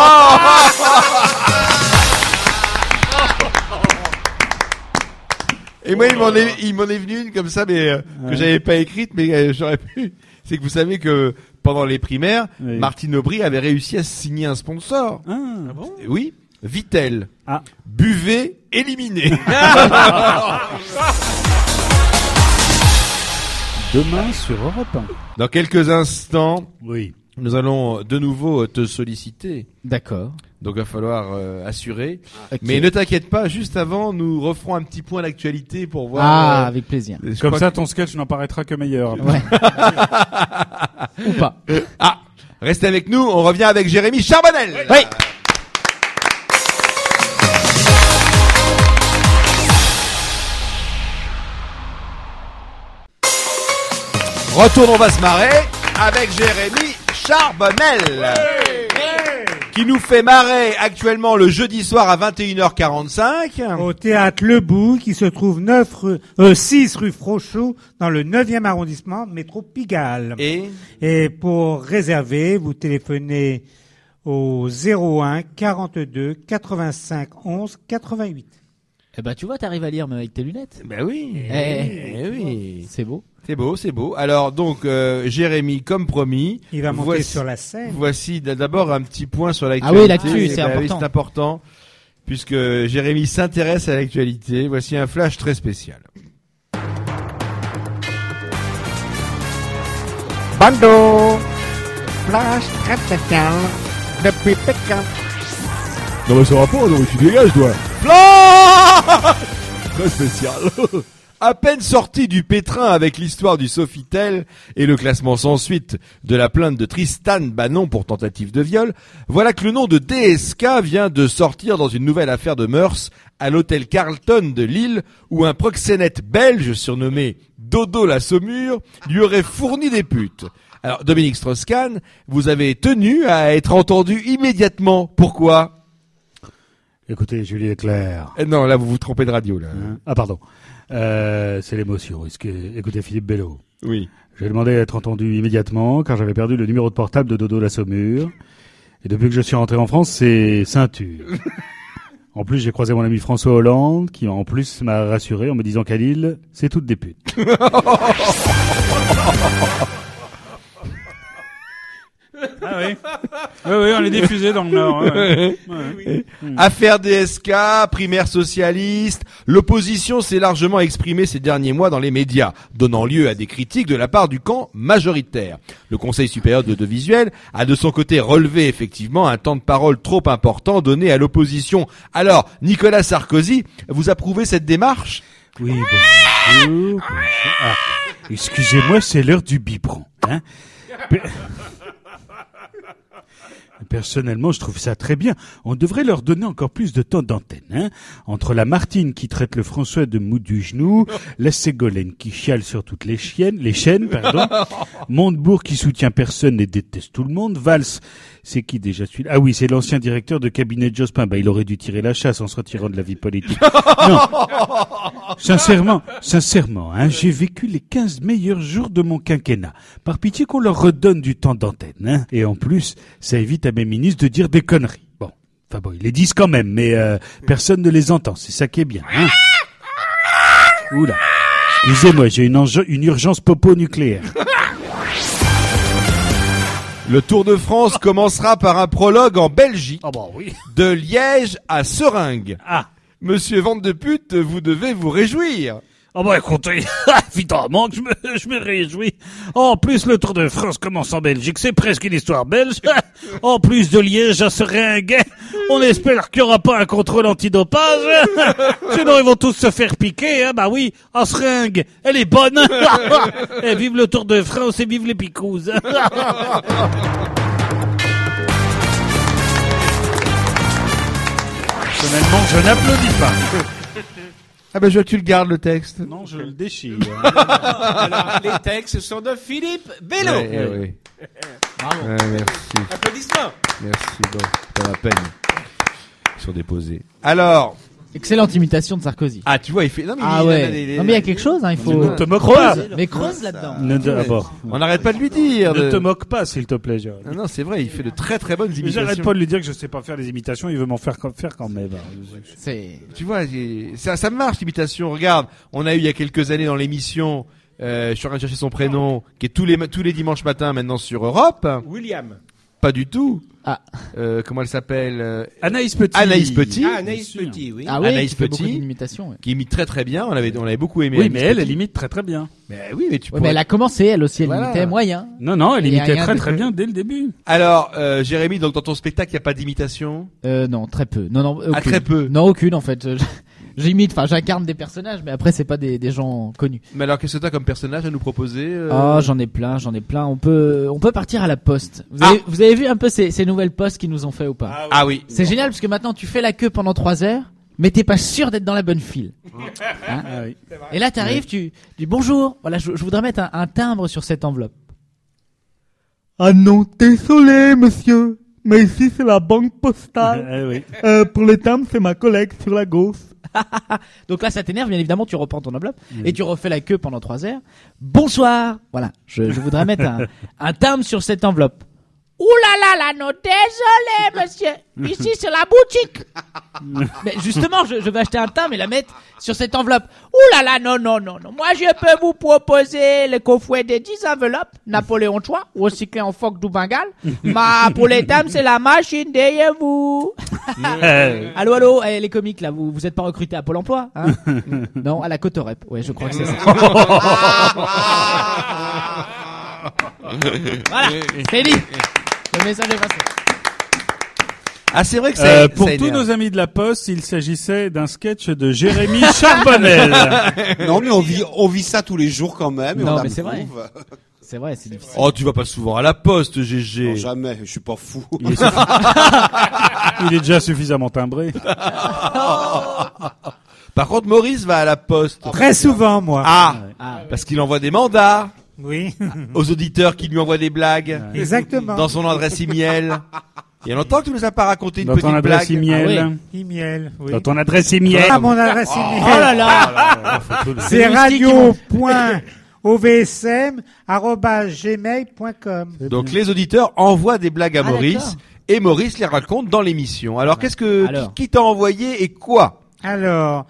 Et moi, il m'en est venu une comme ça, mais que j'avais pas écrite, mais j'aurais pu. C'est que vous savez que pendant les primaires, oui, Martine Aubry avait réussi à signer un sponsor. Ah bon? Oui, Vitel. Ah. Buvez, éliminez. Demain sur Europe 1. Dans quelques instants, oui, nous allons de nouveau te solliciter. D'accord. Donc il va falloir assurer. Okay. Mais ne t'inquiète pas, juste avant, nous referons un petit point d'actualité pour voir. Avec plaisir. Comme ça, ton sketch n'en paraîtra que meilleur. Ouais. Ou pas. Restez avec nous, on revient avec Jérémy Charbonnel. Oui. Retourne, on va se marrer avec Jérémy Charbonnel. Qui nous fait marrer actuellement le jeudi soir à 21h45. Au théâtre Le Bout, qui se trouve 6 rue Frochot, dans le 9e arrondissement, métro Pigalle. Et pour réserver, vous téléphonez au 01 42 85 11 88. Eh ben, tu vois, t'arrives à lire même avec tes lunettes. Ben oui. Oui. C'est beau. C'est beau. Alors donc Jérémy, comme promis, il va monter sur la scène. Voici d'abord un petit point sur l'actualité. Ah oui, l'actu, c'est important. Oui, c'est important puisque Jérémy s'intéresse à l'actualité. Voici un flash très spécial. Bando, flash très spécial depuis Pékin. Non mais ça va pas, non mais tu dégages toi. Flash très spécial. À peine sorti du pétrin avec l'histoire du Sofitel et le classement sans suite de la plainte de Tristan Bannon pour tentative de viol, voilà que le nom de DSK vient de sortir dans une nouvelle affaire de mœurs à l'hôtel Carlton de Lille où un proxénète belge surnommé Dodo la Saumure lui aurait fourni des putes. Alors Dominique Strauss-Kahn, vous avez tenu à être entendu immédiatement. Pourquoi ? Écoutez, Julie Leclerc. Non, là vous vous trompez de radio là. Ah pardon. C'est l'émotion. Écoutez, Philippe Bello. Oui. J'ai demandé à être entendu immédiatement car j'avais perdu le numéro de portable de Dodo la Saumure. Et depuis que je suis rentré en France, c'est ceinture. En plus, j'ai croisé mon ami François Hollande qui en plus m'a rassuré en me disant qu'à Lille, c'est toutes des putes. Ah oui. Oui, on les diffuser dans le Nord. Ouais. Affaire DSK, primaire socialiste, l'opposition s'est largement exprimée ces derniers mois dans les médias, donnant lieu à des critiques de la part du camp majoritaire. Le Conseil supérieur de l'audiovisuel a de son côté relevé effectivement un temps de parole trop important donné à l'opposition. Alors, Nicolas Sarkozy, vous approuvez cette démarche ? Oui, bonjour. Ah, excusez-moi, c'est l'heure du biberon. Hein. Personnellement, je trouve ça très bien. On devrait leur donner encore plus de temps d'antenne. Hein. Entre la Martine qui traite le François de mou du genou, la Ségolène qui chiale sur toutes les chaînes, Montebourg qui soutient personne et déteste tout le monde, Valls, c'est qui déjà celui-là ? Ah oui, c'est l'ancien directeur de cabinet de Jospin. Bah, il aurait dû tirer la chasse en se retirant de la vie politique. Non. Sincèrement, hein, j'ai vécu les 15 meilleurs jours de mon quinquennat. Par pitié qu'on leur redonne du temps d'antenne, hein. Et en plus, ça évite à mes ministres de dire des conneries. Bon, ils les disent quand même, mais personne ne les entend. C'est ça qui est bien, hein. Oula. Excusez-moi, j'ai une urgence popo nucléaire. Le Tour de France commencera par un prologue en Belgique, Oui. de Liège à Seringue. Ah. Monsieur Vente de Pute, vous devez vous réjouir. Écoutez, évidemment que je me réjouis. En plus, le Tour de France commence en Belgique, c'est presque une histoire belge. En plus de Liège à Seringue, on espère qu'il n'y aura pas un contrôle antidopage. Sinon, ils vont tous se faire piquer. Hein. Bah oui, en Seringue, elle est bonne. Et vive le Tour de France et vive les picouses. Personnellement, je n'applaudis pas. Ah ben tu le gardes le texte. Non, je le déchire. Alors, les textes sont de Philippe Bello. Oui. Bravo. Merci. Applaudissements. Merci, bon, c'est pas la peine. Ils sont déposés. Alors. Excellente imitation de Sarkozy. Ah, tu vois, il fait, non, mais Ah ouais. Non, mais il y a quelque chose, hein, il faut. Ne te moque pas. Mais creuse là-dedans. On n'arrête pas de lui dire. Ne te moque pas, s'il te plaît, Jérémy. Non, c'est vrai, il fait de très très bonnes imitations. J'arrête pas de lui dire que je sais pas faire les imitations, il veut m'en faire quand même. Tu vois, ça marche l'imitation. Regarde, on a eu il y a quelques années dans l'émission, je suis en train de chercher son prénom, qui est tous les dimanches matins maintenant sur Europe. William. Pas du tout. Ah. Comment elle s'appelle Anaïs Petit. Anaïs Petit. Ah, Anaïs Petit, oui. Ah oui, Anaïs qui fait Petit, beaucoup d'imitations, ouais. qui imite très très bien. On avait beaucoup aimé. Oui, Anaïs mais elle Petit. imite très très bien. Mais oui, mais tu Ouais, pourrais... mais elle a commencé, elle aussi, elle Voilà. imitait moyen. Non, elle Il y a imitait rien très de- très bien dès le début. Alors, Jérémy, donc dans ton spectacle, il n'y a pas d'imitation? Non, très peu. Non, aucune. Ah, très peu. Non, aucune, en fait. J'imite, j'incarne des personnages, mais après, c'est pas des gens connus. Mais alors, qu'est-ce que t'as comme personnage à nous proposer Oh, j'en ai plein. On peut partir à la poste. Vous avez vu un peu ces nouvelles postes qu'ils nous ont fait ou pas? Ah oui. C'est génial parce que maintenant tu fais la queue pendant 3 heures, mais t'es pas sûr d'être dans la bonne file. Hein? Ah oui. Et là t'arrives, tu dis bonjour. Voilà, je voudrais mettre un timbre sur cette enveloppe. Ah non, désolé monsieur, mais ici c'est la banque postale. Oui. Pour les timbres, c'est ma collègue sur la gauche. Donc là ça t'énerve, bien évidemment, tu reprends ton enveloppe et tu refais la queue pendant 3 heures. Bonsoir. Voilà, je voudrais mettre un timbre sur cette enveloppe. Ouh là là, non, désolé, monsieur. Ici, c'est la boutique. Mais justement, je vais acheter un timbre et la mettre sur cette enveloppe. Ouh là là, non. Moi, je peux vous proposer le coffret des 10 enveloppes, Napoléon III, ou aussi qu'un phoque du Bengale. Mais pour les dames, c'est la machine derrière vous. Allô, les comiques, là, vous êtes pas recrutés à Pôle emploi, hein? Non, à la Cotorep. Ouais, je crois que c'est ça. Voilà, c'est dit. Le message est passé. Ah, c'est vrai que ça pour ça tous énerve. nos amis de la Poste, il s'agissait d'un sketch de Jérémy Charbonnel. Non, mais on vit ça tous les jours quand même. Et Non, on mais c'est vrai. approuve. C'est vrai, c'est difficile. Oh, tu vas pas souvent à la poste, GG. Non, jamais, je suis pas fou. Il est déjà suffisamment timbré. Par contre, Maurice va à la poste. Très souvent, moi. Parce qu'il envoie des mandats Oui. aux auditeurs qui lui envoient des blagues. Exactement. Dans son adresse email. Il y a longtemps que tu nous as pas raconté une Dans petite ton adresse blague. email. Email, oui. Dans ton adresse email. Ah, mon adresse email. Oh là là. C'est radio.ovsm@gmail.com. Donc les auditeurs envoient des blagues à Ah, Maurice d'accord. et Maurice les raconte dans l'émission. Alors Alors. qui t'a envoyé et quoi? Alors,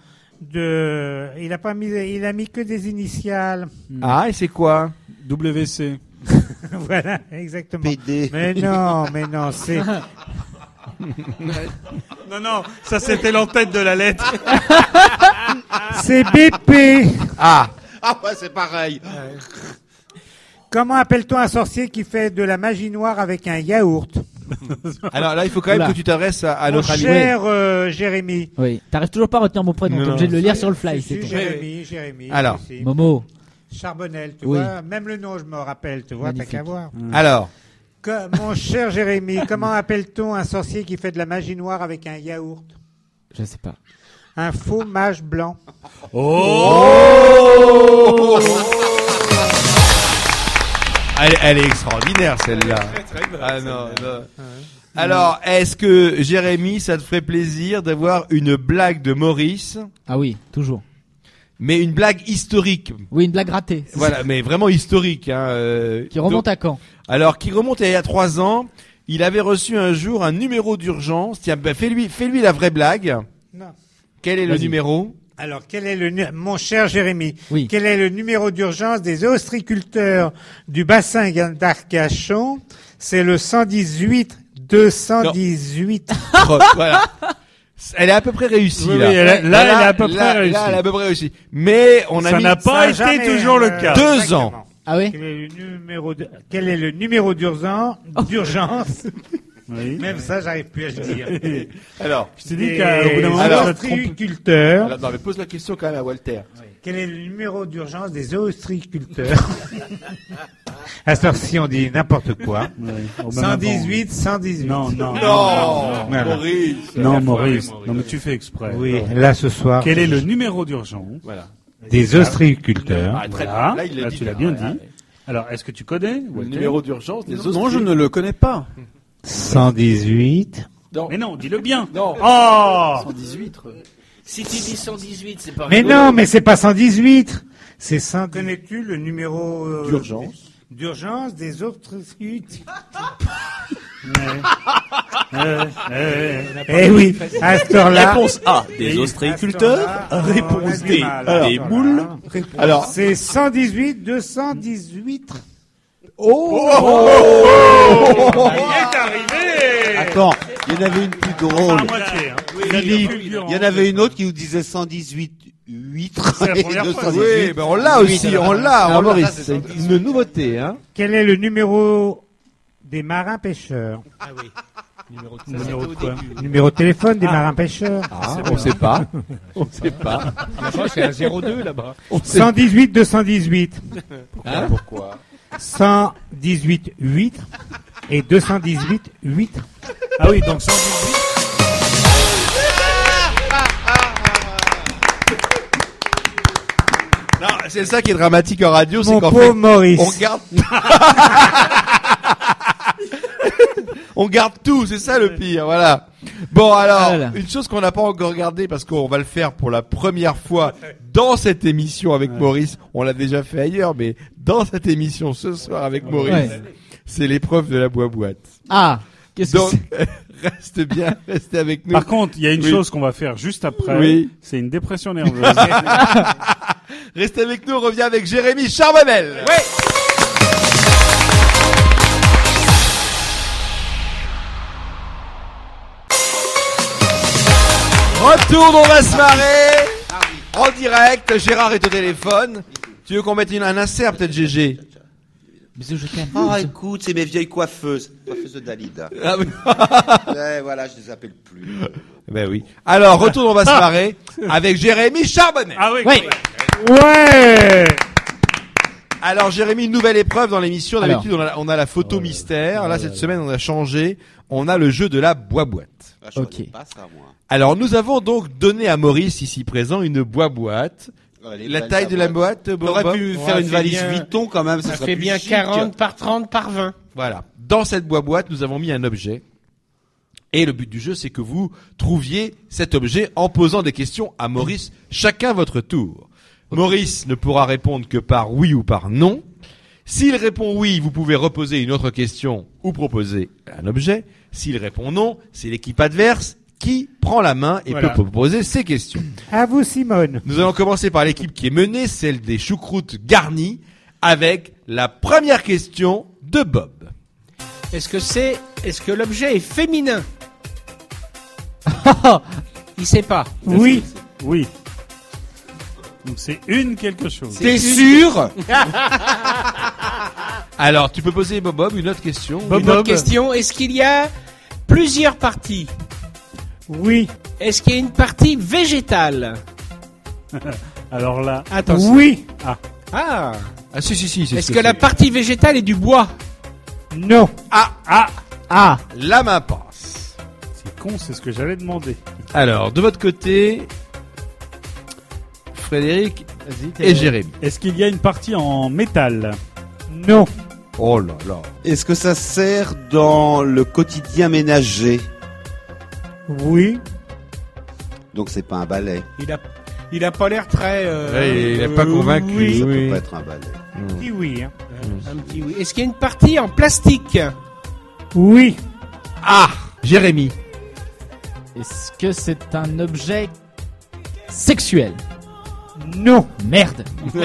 il a mis que des initiales. Ah, et c'est quoi? WC. Voilà, exactement. PD. Mais non, c'est... Non, ça c'était l'entête de la lettre. C'est BP. Ah ouais, c'est pareil. Comment appelle-t-on un sorcier qui fait de la magie noire avec un yaourt? Alors là, il faut quand même Oula. que tu t'adresses à notre ami. Cher Jérémy. Oui. T'arrives toujours pas à retenir mon prénom. T'es Non. obligé de le lire sur le fly. Si, C'est tout. Jérémy. Alors. si. Momo. Charbonnel, tu Oui. vois. Même le nom, je me rappelle, tu vois, Magnifique. t'as qu'à voir. Alors, Mon cher Jérémy, comment appelle-t-on un sorcier qui fait de la magie noire avec un yaourt? Je sais pas. Un faux mage blanc. elle est extraordinaire celle-là. Ah non. Alors, est-ce que Jérémy, ça te ferait plaisir d'avoir une blague de Maurice, Ah oui, toujours. mais une blague historique? Oui, une blague ratée. Voilà, mais vraiment historique. Hein, Qui remonte à quand? Alors, qui remonte à il y a 3 ans. Il avait reçu un jour un numéro d'urgence. Tiens, fais-lui la vraie blague. Non. Quel est le Vas-y. numéro? Alors, quel est mon cher Jérémy, Oui. quel est le numéro d'urgence des ostréiculteurs du bassin d'Arcachon? C'est le 118 218. Voilà. Elle est à peu près réussie, Oui, là. oui, elle est à peu près réussie. Là, elle est à peu près réussie. Mais on a Ça mis n'a pas été jamais, toujours le cas. 2 ans. Ah oui? Quel est le numéro d'urgence? Oui. Même ça, j'arrive plus à le dire. Alors, Je t'ai dit qu'au bout d'un moment, Alors, ça te trompe. ostréiculteurs. non, mais pose la question quand même à Walter. Quel est le numéro d'urgence des ostréiculteurs? À cette heure-ci, on dit n'importe quoi. Ouais. Oh, ben, 118, 118. Non, non. Voilà. Maurice. Non, Maurice. Non, mais tu fais exprès. Oui, là, ce soir. Quel est le numéro d'urgence Voilà. Des ostréiculteurs. Très Voilà. bien. Là, il l'a Là, dit. tu l'as bien dit. Alors, est-ce que tu connais Le Walter numéro d'urgence des autres. Non, je ne le connais pas. 118. Mais non, dis-le bien. Non. Oh 118. Si tu dis 118, c'est pas Mais rigolo. non, mais c'est pas 118. C'est 100. Connais-tu le numéro d'urgence des ostréiculteurs? Eh oui, à cette heure-là. Réponse A, Et des à ostréiculteurs. cette heure-là, Réponse on a du D, mal. des Alors, moules. Alors, c'est 118, 218. Attends, il y en avait une plus drôle. À moitié. Hein. Philippe, il y en avait une autre qui vous disait 118 8 C'est la et première fois. 218. oui, ben on l'a aussi, on l'a. Ah, Maurice, ça, c'est c'est une nouveauté, hein. Quel est le numéro des marins pêcheurs? Ah oui. Numéro de quoi Numéro de téléphone des marins pêcheurs? Ah, on sait pas. On sait pas. C'est un 02 là-bas. 118, 218. Pourquoi? 118, 8 et 218, 8. Ah oui, donc 118. Non, c'est ça qui est dramatique en radio, c'est Mon qu'en pauvre fait, Maurice. on garde. On garde tout, c'est ça le pire, voilà. Bon alors, Ah là là. une chose qu'on n'a pas encore regardée parce qu'on va le faire pour la première fois dans cette émission avec Maurice. On l'a déjà fait ailleurs, mais dans cette émission ce soir avec Maurice, Ouais. c'est l'épreuve de la boîte. Ah! Qu'est-ce que Donc, c'est? reste bien, restez avec nous. Par contre, il y a une Oui. chose qu'on va faire juste après. Oui. C'est une dépression nerveuse. Restez avec nous, on revient avec Jérémy Charbonnel. Retourne, on va se marrer. En direct, Gérard est au téléphone. Tu veux qu'on mette un insert peut-être, GG? Bisous, je t'aime. Ah, écoute, c'est mes vieilles coiffeuses. Coiffeuses de Dalida. Ah oui. Ouais, voilà, je les appelle plus. Ben oui. Alors, retourne, on va se marrer avec Jérémy Charbonnel. Ah oui. Oui. Ouais! Alors, Jérémy, une nouvelle épreuve dans l'émission. Alors. D'habitude, on a la photo mystère. Là, cette semaine, on a changé. On a le jeu de la boîte. Ah, je Ok. connais pas ça, moi. Alors, nous avons donc donné à Maurice, ici présent, une boîte. La taille de la boîte, T'aurais Bob pu Ouais, faire une c'est valise bien. Vuitton quand même, ça Ça serait fait plus bien chic. 40 par 30 par 20. Voilà. Dans cette boîte, nous avons mis un objet. Et le but du jeu, c'est que vous trouviez cet objet en posant des questions à Maurice, chacun votre tour. Maurice ne pourra répondre que par oui ou par non. S'il répond oui, vous pouvez reposer une autre question ou proposer un objet. S'il répond non, c'est l'équipe adverse qui prend la main et Voilà. peut proposer ses questions. À vous, Simone. Nous allons commencer par l'équipe qui est menée, celle des choucroutes garnies, avec la première question de Bob. Est-ce que l'objet est féminin? Il sait pas. Oui. Oui. Donc c'est une quelque chose. T'es sûr? Alors, tu peux poser Bob une autre question. Une autre question. Est-ce qu'il y a plusieurs parties? Oui. Est-ce qu'il y a une partie végétale? Alors là. Attention. Oui. Ah. Ah si. Est-ce que la partie végétale est du bois? Non. La main passe. C'est con, c'est ce que j'allais demander. Alors, de votre côté, Frédéric et Jérémy. Est-ce qu'il y a une partie en métal? Non. Oh là là. Est-ce que ça sert dans le quotidien ménager? Oui. Donc c'est pas un balai. Il a pas l'air très. Il n'est pas convaincu. oui. Ça peut pas être un balai. Dis oui. Hein. Un petit oui. Est-ce qu'il y a une partie en plastique? Oui. Ah, Jérémy. Est-ce que c'est un objet sexuel? Non. Merde.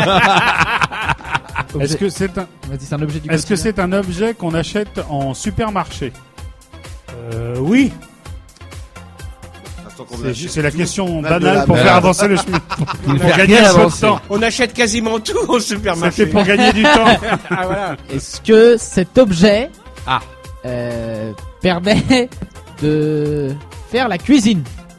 Est-ce que c'est un Vas-y, c'est un objet du Est-ce que quotidien. c'est un objet qu'on achète en supermarché? Oui. C'est la question Même de banale la pour faire merde. avancer le chemin. Pour faire gagner rien un peu de avancer. temps. On achète quasiment tout au supermarché. C'était pour gagner du temps. Ah voilà. Est-ce que cet objet Ah. permet de faire la cuisine?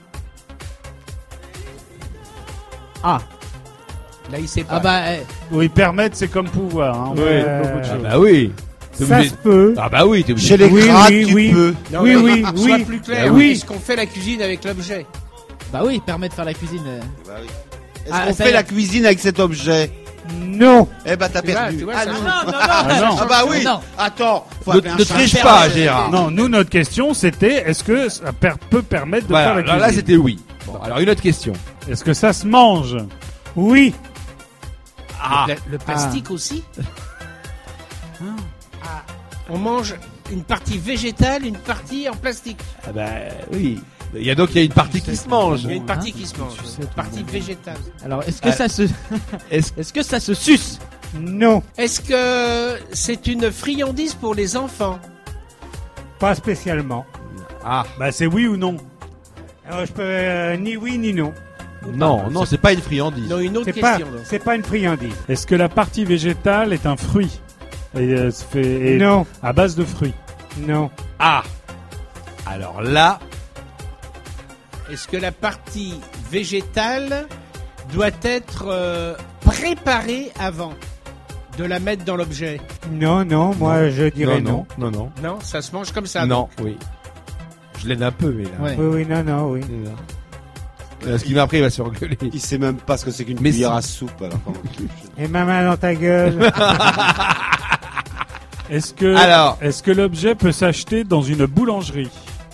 Ah. Là, il sait pas. Ah bah Oui, permettre, c'est comme pouvoir. Hein. On Oui. fait beaucoup de Ah choses. bah oui. T'es Ça obligé- se peut. Ah bah oui, t'es obligé. Chez les Oui, crades, oui, tu oui. peux. Non, Oui, mais oui, sois oui. plus clair. Oui. Est-ce qu'on fait la cuisine avec l'objet? bah oui, permet de faire la cuisine. Bah oui. Est-ce Ah, qu'on ça fait y est. la cuisine avec cet objet? Non. Eh ben t'as Tu vois, perdu. tu vois, Ah ça non. change. Ah bah oui. Non. Attends. Faut Ne appeler un triche chat. pas, Gérard. Non, nous, notre question, c'était est-ce que ça peut permettre de Voilà, faire la alors cuisine? là c'était oui. Bon, alors une autre question. Est-ce que ça se mange? Oui. Ah. Le plastique aussi? On mange une partie végétale, une partie en plastique. Ah bah oui. Il y a une partie qui se mange. Il y a une partie qui se mange. Une partie végétale. Alors, est-ce que Ah. ça se Est-ce- est-ce que ça se suce? Non. Est-ce que c'est une friandise pour les enfants? Pas spécialement. Ah. Bah c'est oui ou non? Alors, je peux ni oui ni non. Non, c'est pas une friandise. Non, une autre C'est pas, question. donc. c'est pas une friandise. Est-ce que la partie végétale est un fruit? Et se fait Non. à base de fruits. Non. Ah. Alors là, Est-ce que la partie végétale doit être préparée avant de la mettre dans l'objet? Non, non, moi je dirais non. non. Non, ça se mange comme ça. Non, oui. Je l'aide un peu, mais là. Ouais. Oui, oui, non, non, oui. Ce qui m'a pris, il va se faire engueuler. Il sait même pas ce que c'est qu'une Mais cuillère si. à soupe. Alors comment tu- Et ma main dans ta gueule. Est-ce que Alors. est-ce que l'objet peut s'acheter dans une boulangerie?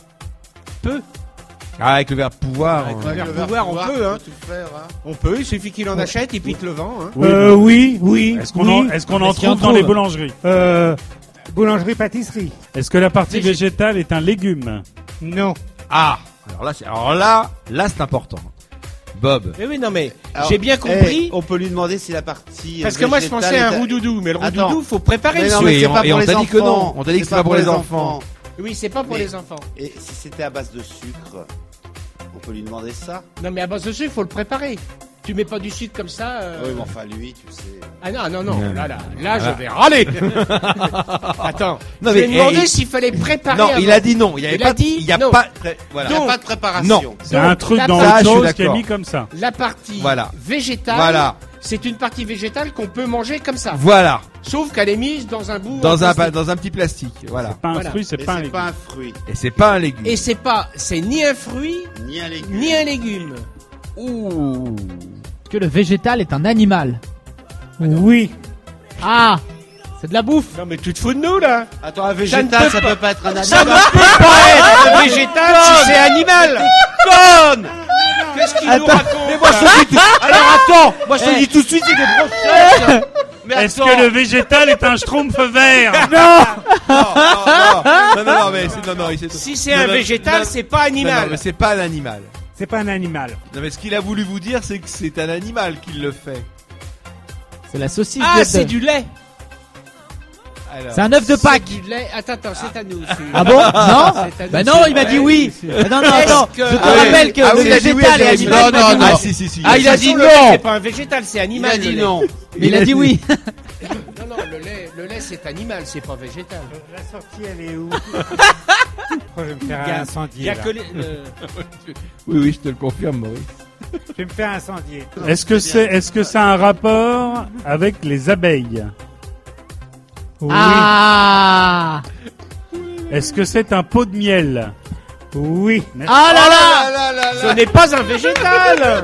Ah, avec le verbe pouvoir. Avec hein. le verbe pouvoir, on peut, hein. tout faire, hein. On peut, il suffit qu'il en achète, il pique le vent. Hein. Oui, oui. Est-ce qu'on oui. en, est-ce qu'on en trouve dans les boulangeries? Boulangerie-pâtisserie. Est-ce que la partie végétale est un légume? Non. Ah. Alors là, c'est important. Bob. Mais oui, non, mais Alors, j'ai bien compris. on peut lui demander si la partie. Parce que moi, je pensais à un roudoudou, mais le Attends. roudoudou, faut préparer Mais le non, sucre. mais c'est pas et pour on les t'a dit que enfants. non. On t'a dit que c'est pas pour les enfants. Oui, c'est pas pour Mais- les enfants. Et si c'était à base de sucre, on peut lui demander ça. Non, mais à base de sucre, faut le préparer. Tu mets pas du sucre comme ça. Oui, mais enfin lui, tu sais. Ah non, non, non. Non. Là, je vais râler. Attends. Non, je vais mais, demander eh, s'il fallait préparer. Non, avant. il a dit non. Il y avait Il pas. a dit Il y a non. pas. Voilà. Il n'y a Donc- pas de préparation. Non. C'est un truc la dans ça, autre je suis chose qui est d'accord. mis comme ça. La partie Voilà. végétale, Voilà. c'est une partie végétale qu'on peut manger comme ça. Voilà. Sauf qu'elle est mise dans un bout. en Dans un plastique. petit plastique. Voilà. C'est pas un Voilà. fruit, c'est Et pas un c'est légume. pas un fruit, Et c'est pas un légume. Et c'est ni un fruit, ni un légume. ni un légume. Ouh. Est-ce que le végétal est un animal? Oui. Ah, c'est de la bouffe. Non, mais tu te fous de nous, là. Attends, un Ça végétal, ne ça peut peut pas être un Ça animal. ne peut pas être un végétal si c'est animal. Conne. Qu'est-ce qu'il nous raconte? Mais moi je te dis tout... Alors attends, moi je te dis tout de suite, c'est des brochettes. Mais Est-ce attends. que le végétal est un schtroumpf vert? Non, mais c'est non, c'est Si c'est un végétal, c'est pas Non, animal. mais c'est pas un animal. C'est pas un animal. Non, mais ce qu'il a voulu vous dire, c'est que c'est un animal qui le fait. C'est la saucisse Ah, de- c'est du lait. Alors, C'est un œuf de Pâques. c'est du lait. Attends, c'est à nous. Ah bon? Non? C'est à nous, Bah non, c'est il m'a dit vrai. oui. Non, attends. que- Je te Ah oui. rappelle que Ah le oui, il a dit oui, végétal et Jérémy. animal. il m'a dit non. oui. Ah si. Ah, il a dit le lait, non. c'est pas un végétal, c'est animal. Il a dit le lait. non. Mais il a dit oui. Non, le lait c'est animal, c'est pas végétal. La sortie, elle est où? Je vais me faire Il y a- incendier. Il y a là. que les. Oui, je te le confirme, Maurice. Je vais me faire incendier. Est-ce que ça a un rapport avec les abeilles? Oui. Ah. Est-ce que c'est un pot de miel? Oui. Ah là là. Ce n'est pas un végétal.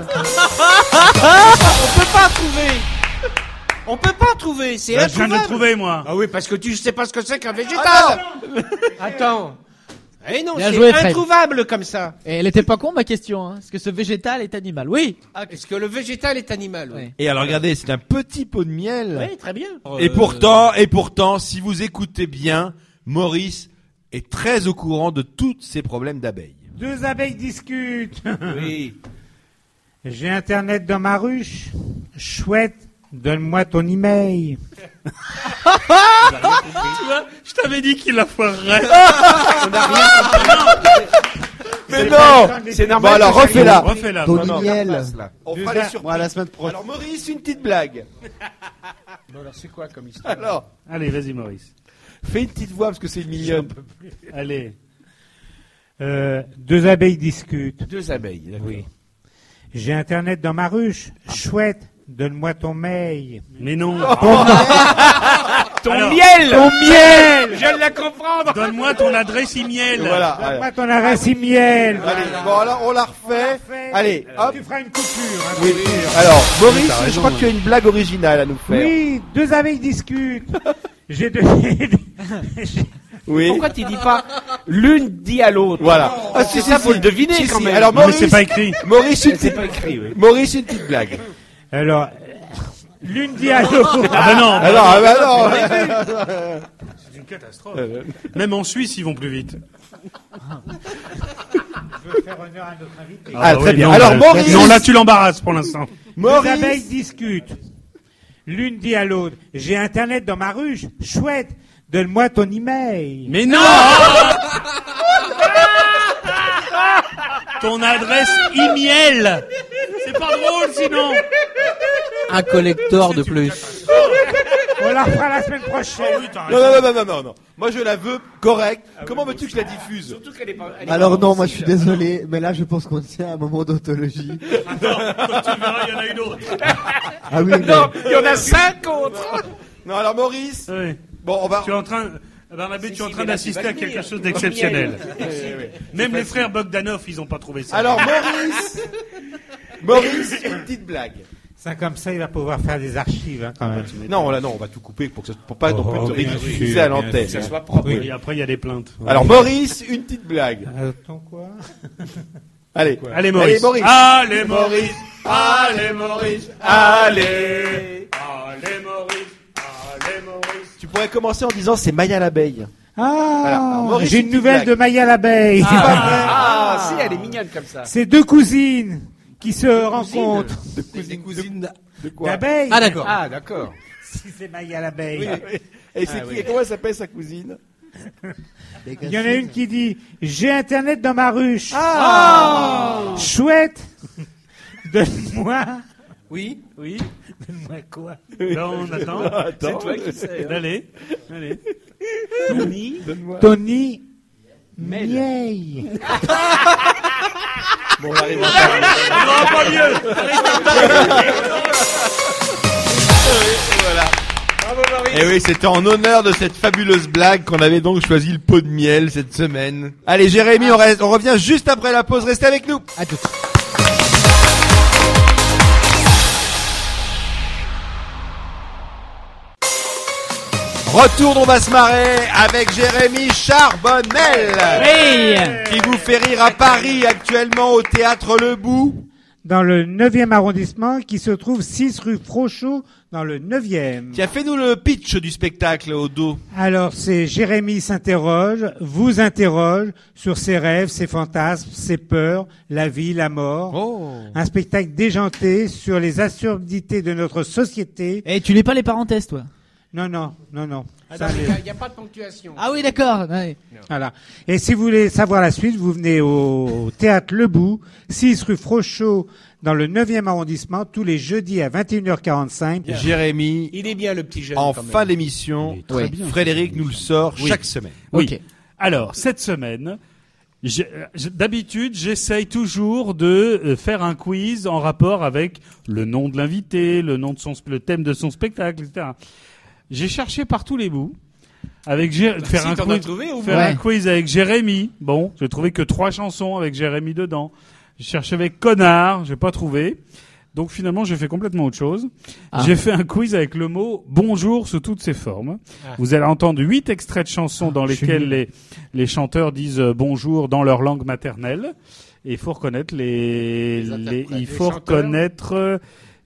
On peut pas trouver. On peut pas trouver, c'est Bah, je viens de le introuvable. trouver, moi. Ah oui, parce que tu sais pas ce que c'est qu'un végétal. Attends. Eh non, Bien c'est joué, Fred. introuvable comme ça. Et elle était pas con ma question. Hein. Est-ce que ce végétal est animal? Oui. Est-ce que le végétal est animal? Oui. Ouais. Et alors regardez, c'est un petit pot de miel. Oui, très bien. Et pourtant, si vous écoutez bien, Maurice est très au courant de tous ces problèmes d'abeilles. Deux abeilles discutent. Oui. J'ai Internet dans ma ruche. Chouette, donne-moi ton email. Je t'avais dit qu'il la foirerait. Mais non! C'est Bon normal. alors, que ça refais-la. arrive. Refais-la. Ton non, miel. On Deux fera les a- surprises. Moi, la semaine prochaine. Alors Maurice, une petite blague. Bon, alors c'est quoi comme histoire? Alors, Allez, vas-y, Maurice. fais une petite voix parce que c'est mignonne. Allez. Deux abeilles discutent. Deux abeilles. D'accord. Oui. J'ai Internet dans ma ruche. Chouette, donne-moi ton mail. Mais non. Ton Alors, miel. Ton miel. Je viens de la comprendre. Donne-moi ton adresse email. Voilà. Donne-moi ton adresse email. Allez, bon alors on la refait. Allez, hop. Tu feras une coupure. hein, Oui. coupure. Alors, Maurice, je crois que tu as une blague originale à nous faire. Oui, deux abeilles discutent. J'ai deux... Oui. Pourquoi tu dis pas l'une dit à l'autre? Voilà. Ah, C'est ça, faut le deviner Si, quand si. même. Alors Non, mais Maurice, c'est pas écrit. Maurice, une C'est petite, pas écrit, oui. Maurice, une petite blague. Alors, l'une dit à l'autre. Ah bah non. Alors, C'est une catastrophe. Même en Suisse, ils vont plus vite. Je veux faire honneur à notre invité. Ah, très bien. Non, Alors, bah, Maurice. Non, là, tu l'embarrasses pour l'instant. Deux abeilles Maurice, discutent. L'une dit à l'autre, j'ai Internet dans ma ruche. Chouette, donne-moi ton email. Mais non. Ton adresse email. C'est pas drôle, sinon. Un collector de plus. On la fera la semaine prochaine. non. Moi, je la veux correcte. Comment veux-tu que je la diffuse? Surtout qu'elle est pas. Alors non, moi je suis désolé, mais là je pense qu'on tient à un moment d'autologie. Attends, quand tu verras, il y en a une autre. Ah oui, mais... Non, il y en a 5 autres. Non, alors Maurice. Oui. Bon, on va. Tu es en train, Barnabé, tu es en train mais là, d'assister tu vas à quelque venir. chose d'exceptionnel. Oui. Même les frères Bogdanov, ils ont pas trouvé ça. Alors Maurice, une petite blague. Ça, comme ça, il va pouvoir faire des archives, hein, quand même. Non, là, non, on va tout couper pour pas non plus te bien ridiculiser sûr, à bien l'antenne. sûr. Ça soit propre. Oui, après, il y a des plaintes. Alors Maurice, une petite blague. Attends, quoi? Allez. Allez, Maurice. Allez, Maurice. Allez, Maurice. Allez, Maurice. Allez. Allez, Maurice. Allez, Maurice. Tu pourrais commencer en disant c'est Maya l'abeille. Ah, Voilà. Maurice, j'ai une une petite nouvelle blague. de Maya l'abeille. Ah, si, elle est mignonne comme ça. C'est deux cousines qui se rencontrent. Des cousines de quoi? D'abeilles. Ah d'accord. Ah, d'accord. Si c'est Maya l'abeille. Et c'est qui? Et comment elle s'appelle sa cousine? Il y en a une qui dit, j'ai Internet dans ma ruche. Chouette. Donne-moi. Oui. Oui. Donne-moi quoi? Là, on attend. Attends. Toi qui sais. hein. Allez. Allez. Tony. Miel. Bon, on arrive à Non, pas mieux. Et oui, c'était en honneur de cette fabuleuse blague qu'on avait donc choisi le pot de miel cette semaine. Allez, Jérémy, on revient juste après la pause. Restez avec nous. À tout. Retour, on va se marrer avec Jérémy Charbonnel. Oui. Qui vous fait rire à Paris actuellement au Théâtre Le Bout. Dans le 9e arrondissement, qui se trouve 6 rue Frochot, dans le 9e. Tiens, fais-nous le pitch du spectacle au dos. Alors, c'est Jérémy s'interroge, vous interroge sur ses rêves, ses fantasmes, ses peurs, la vie, la mort. Oh. Un spectacle déjanté sur les absurdités de notre société. Et tu lis pas les parenthèses, toi? Non. Attends, il n'y a pas de ponctuation. Ah oui, d'accord. Ouais. Voilà. Et si vous voulez savoir la suite, vous venez au Théâtre Le Bout, 6 rue Frochot, dans le 9e arrondissement, tous les jeudis à 21h45. Jérémy, Il est bien le petit jeune. en quand même. fin d'émission, très bien. Frédéric nous le sort chaque semaine. Oui. Ok. Alors, cette semaine, d'habitude, j'essaye toujours de faire un quiz en rapport avec le nom de l'invité, le thème de son spectacle, etc. J'ai cherché par tous les bouts. Faire un quiz avec Jérémy. Bon, j'ai trouvé que 3 chansons avec Jérémy dedans. J'ai cherché avec Connard, j'ai pas trouvé. Donc finalement, j'ai fait complètement autre chose. J'ai fait un quiz avec le mot bonjour sous toutes ses formes. Vous allez entendre 8 extraits de chansons dans lesquels les chanteurs disent bonjour dans leur langue maternelle. Et il faut reconnaître faut reconnaître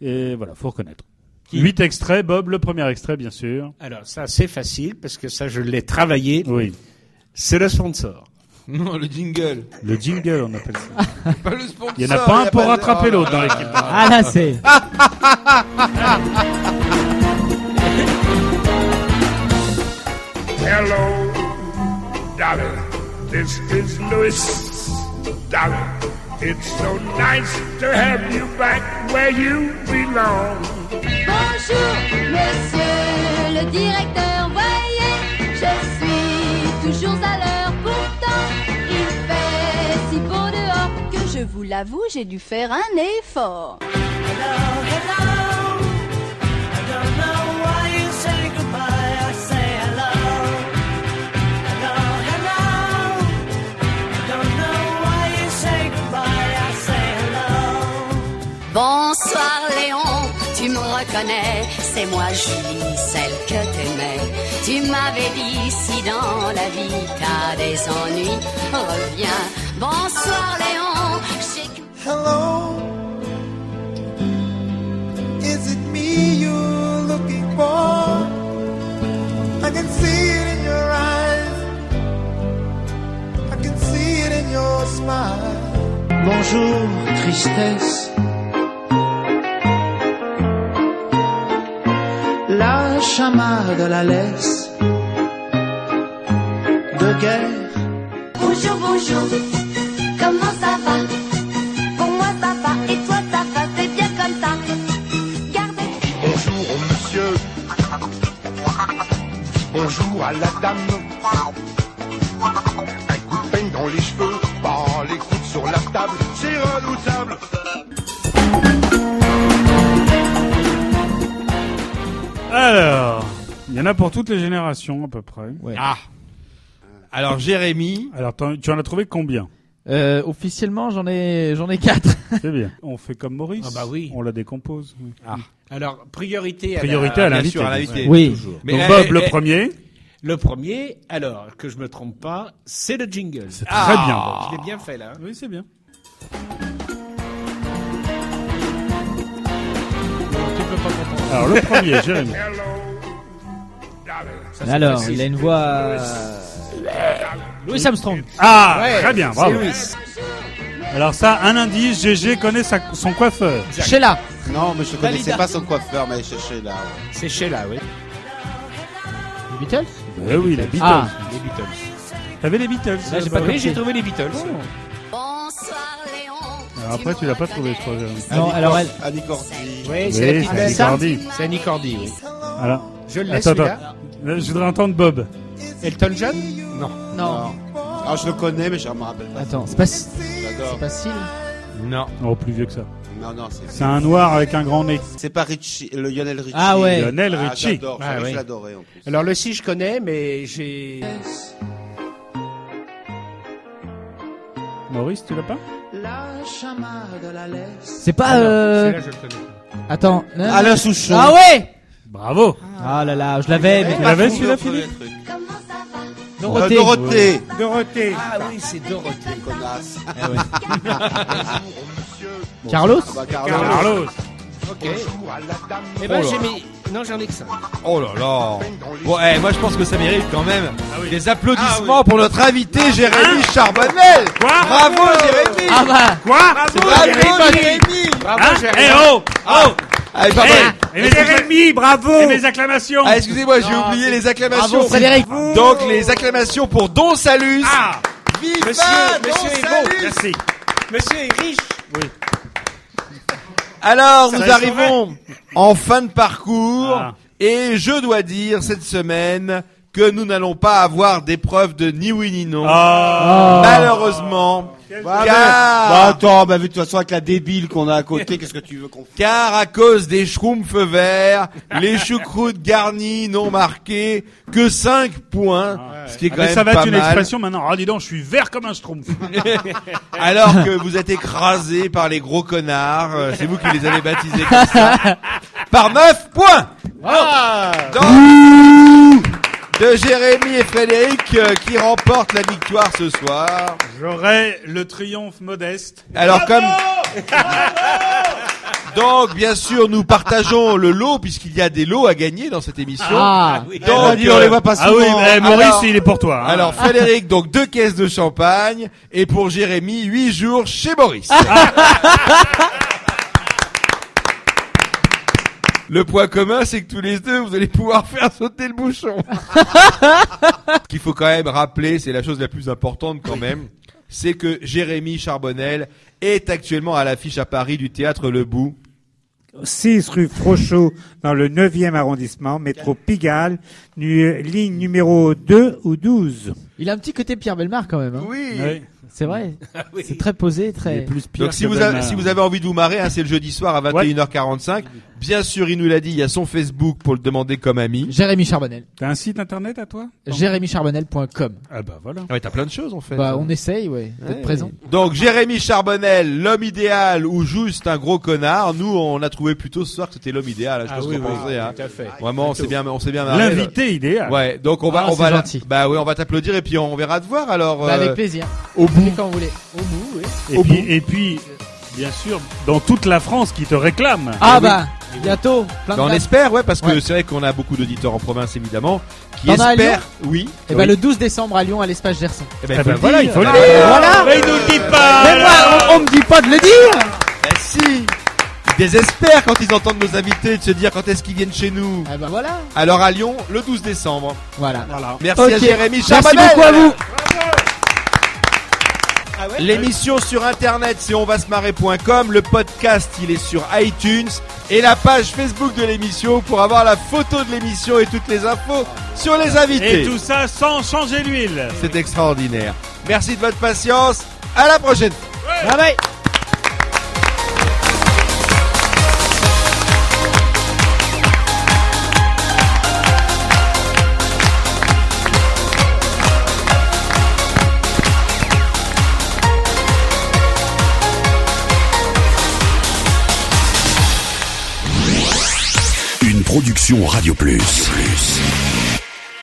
8 extraits. Bob, le premier extrait, bien sûr. Alors ça, c'est facile parce que ça, je l'ai travaillé. Oui. C'est le sponsor. Non, le jingle. Le jingle, on appelle ça. Pas le sponsor. Il y en a pas un pour rattraper l'autre dans l'équipe. Ah là, c'est... Hello, Dolly. This is Louis. Dolly, it's so nice to have you back where you belong. Bonjour, monsieur le directeur. Voyez, je suis toujours à l'heure. Pourtant, il fait si beau dehors que je vous l'avoue, j'ai dû faire un effort. Hello, hello. I don't know why you say goodbye. I say hello. Hello, hello. I don't know why you say goodbye. I say hello. Bonsoir Léon, tu me reconnais, c'est moi Julie, celle que t'aimais. Tu m'avais dit si dans la vie t'as des ennuis, reviens. Bonsoir Léon, Hello, is it me you're looking for? I can see it in your eyes, I can see it in your smile. Bonjour, tristesse. La chamade la laisse de guerre. Bonjour, bonjour, comment ça va? Pour moi ça va, et toi ça va, c'est bien comme ça. Gardez. Bonjour au monsieur. Bonjour à la dame. Un coup de peigne dans les cheveux, pas les coudes sur la table, c'est redoutable. Alors, il y en a pour toutes les générations à peu près. Ouais. Ah. Alors Jérémy. Alors tu en as trouvé combien? Officiellement, j'en ai 4. C'est bien. On fait comme Maurice. Ah bah oui. On la décompose. Oui. Ah. Alors, priorité à bien l'invité. sûr, à l'invité. Oui. Toujours. Donc Bob, le premier. Le premier, alors, que je me trompe pas, c'est le jingle. C'est très bien, Bob. Je l'ai bien fait, là. Oui, c'est bien. Tu peux pas comprendre. Alors, le premier, Jérémy. Alors, il a une voix... Louis Armstrong. Ah, Ouais, très bien, c'est bravo. Louis. Alors ça, un indice, GG connaît son coiffeur. Sheila. Non, mais je connaissais Dalida. pas son coiffeur, mais chercher là. C'est Sheila, oui. Les Beatles. Eh oui, les Beatles. Ah. Les Beatles. T'avais les Beatles. Là, j'ai pas Oui, compris. j'ai trouvé les Beatles. Bonsoir Léon. Alors après, tu l'as pas trouvé, je crois. Jérémy. Non, alors elle... Annie Cordy. Oui, c'est la petite c'est belle. Annie Cordy. C'est Annie Cordy, oui. Alors, Je le laisse, attends. celui-là. Je voudrais entendre Bob. Elton John? Non. Alors je le connais, mais je me rappelle pas. Attends, c'est pas J'adore. facile. Non. Oh, plus vieux que ça. Non, C'est un noir avec un grand nez. c'est pas Richie, le Lionel Richie. Ah ouais. Lionel Richie. J'adore, Ah je ouais. l'adorais en plus. Alors, le si, je connais, mais j'ai... Maurice, tu l'as pas? La chamade la laisse. C'est pas... Celui-là, je le connais. Attends. Alain Souchon. Ah ouais. Bravo. Ah là là, je l'avais, mais... Tu l'avais celui-là, Philippe? Comment ça va? Dorothée. Dorothée. Dorothée. Ah oui, c'est Dorothée. Connasse. Carlos. Ah bah, Carlos. Ok. Eh ben, j'ai mis... Non, j'en ai que 5. Oh là là. Bon, moi je pense que ça mérite quand même oui. des applaudissements pour notre invité Jérémy Charbonnel. Quoi? Bravo Jérémy. Ah bah. Quoi? Bravo Jérémy. Bravo, Hein? Jérémy. Eh oh! Oh! Allez, pardon. Et Jérémy, bravo. Et mes acclamations. Ah, excusez-moi, j'ai oublié les acclamations. Bravo, Frédéric. Donc, les acclamations pour Don Salus. Ah. Viva Monsieur Don est beau. Salus. Merci. Monsieur est riche. Oui. Alors, Ça nous va, arrivons en fin de parcours. Ah. Et je dois dire, cette semaine, que nous n'allons pas avoir d'épreuve de ni oui ni non. Malheureusement. Attends, vu de toute façon, avec la débile qu'on a à côté, qu'est-ce que tu veux qu'on fasse? Car à cause des schtroumpfs verts, les choucroutes garnies n'ont marqué que 5 points. Ce qui est quand mais même ça va pas être une mal. expression maintenant. Ah, dis donc, je suis vert comme un schtroumpf. Alors que vous êtes écrasés par les gros connards. C'est vous qui les avez baptisés comme ça. Par 9 points. Donc, de Jérémy et Frédéric qui remportent la victoire ce soir. J'aurai le triomphe modeste. Alors comme... Donc, bien sûr, nous partageons le lot puisqu'il y a des lots à gagner dans cette émission. Ah. Donc, on les voit pas souvent. Ah oui, Maurice, Alors- il est pour toi. Hein. Alors, Frédéric, donc 2 caisses de champagne et pour Jérémy, 8 jours chez Maurice. Le point commun, c'est que tous les deux, vous allez pouvoir faire sauter le bouchon. Ce qu'il faut quand même rappeler, c'est la chose la plus importante quand même, c'est que Jérémy Charbonnel est actuellement à l'affiche à Paris du théâtre Le Bout. 6 rue Frochot, dans le 9e arrondissement, métro Pigalle, ligne numéro 2 ou 12. Il a un petit côté Pierre Bellemare quand même. Hein. Oui. Oui. C'est vrai. C'est très posé, très. Donc si vous avez envie de vous marrer, hein, c'est le jeudi soir à 21h45. Bien sûr, il nous l'a dit, il y a son Facebook pour le demander comme ami. Jérémy Charbonnel. T'as un site internet à toi? JérémyCharbonnel.com. Ah bah voilà. Ouais, t'as plein de choses en fait. Bah on essaye, ouais, d'être présent. Donc Jérémy Charbonnel, l'homme idéal ou juste un gros connard. Nous, on a trouvé plutôt ce soir que c'était l'homme idéal. Je sais pas ce que vous pensez, hein. Tout à fait. Vraiment, on s'est bien marré. L'invité idéal. Ouais, donc on va c'est gentil. bah oui, on va t'applaudir et puis on verra te voir alors. Bah, avec plaisir. Au bout. Quand vous voulez. Au bout, oui. Et puis, bien sûr, dans toute la France qui te réclame. Ah bah, bientôt. Plein de On dates. espère, ouais, parce que Ouais. c'est vrai qu'on a beaucoup d'auditeurs en province évidemment qui T'en as à espèrent, oui. Et bah le 12 décembre à Lyon à l'espace Gerson. Eh ben, Ah faut bah le voilà, dire. il faut le Ah, dire. Voilà. Mais il nous le dit pas. Mais moi, on me dit pas de le dire. Bah si. Ils désespèrent quand ils entendent nos invités de se dire quand est-ce qu'ils viennent chez nous. Ah bah voilà. Alors à Lyon, le 12 décembre. Voilà. Merci Ok. à Jérémy Merci Charbonnel. beaucoup à vous. L'émission sur internet c'est onvasmarrer.com, le podcast il est sur iTunes et la page Facebook de l'émission pour avoir la photo de l'émission et toutes les infos sur les invités. Et tout ça sans changer l'huile. C'est extraordinaire. Merci de votre patience. À la prochaine. Bye bye. Une production Radio Plus.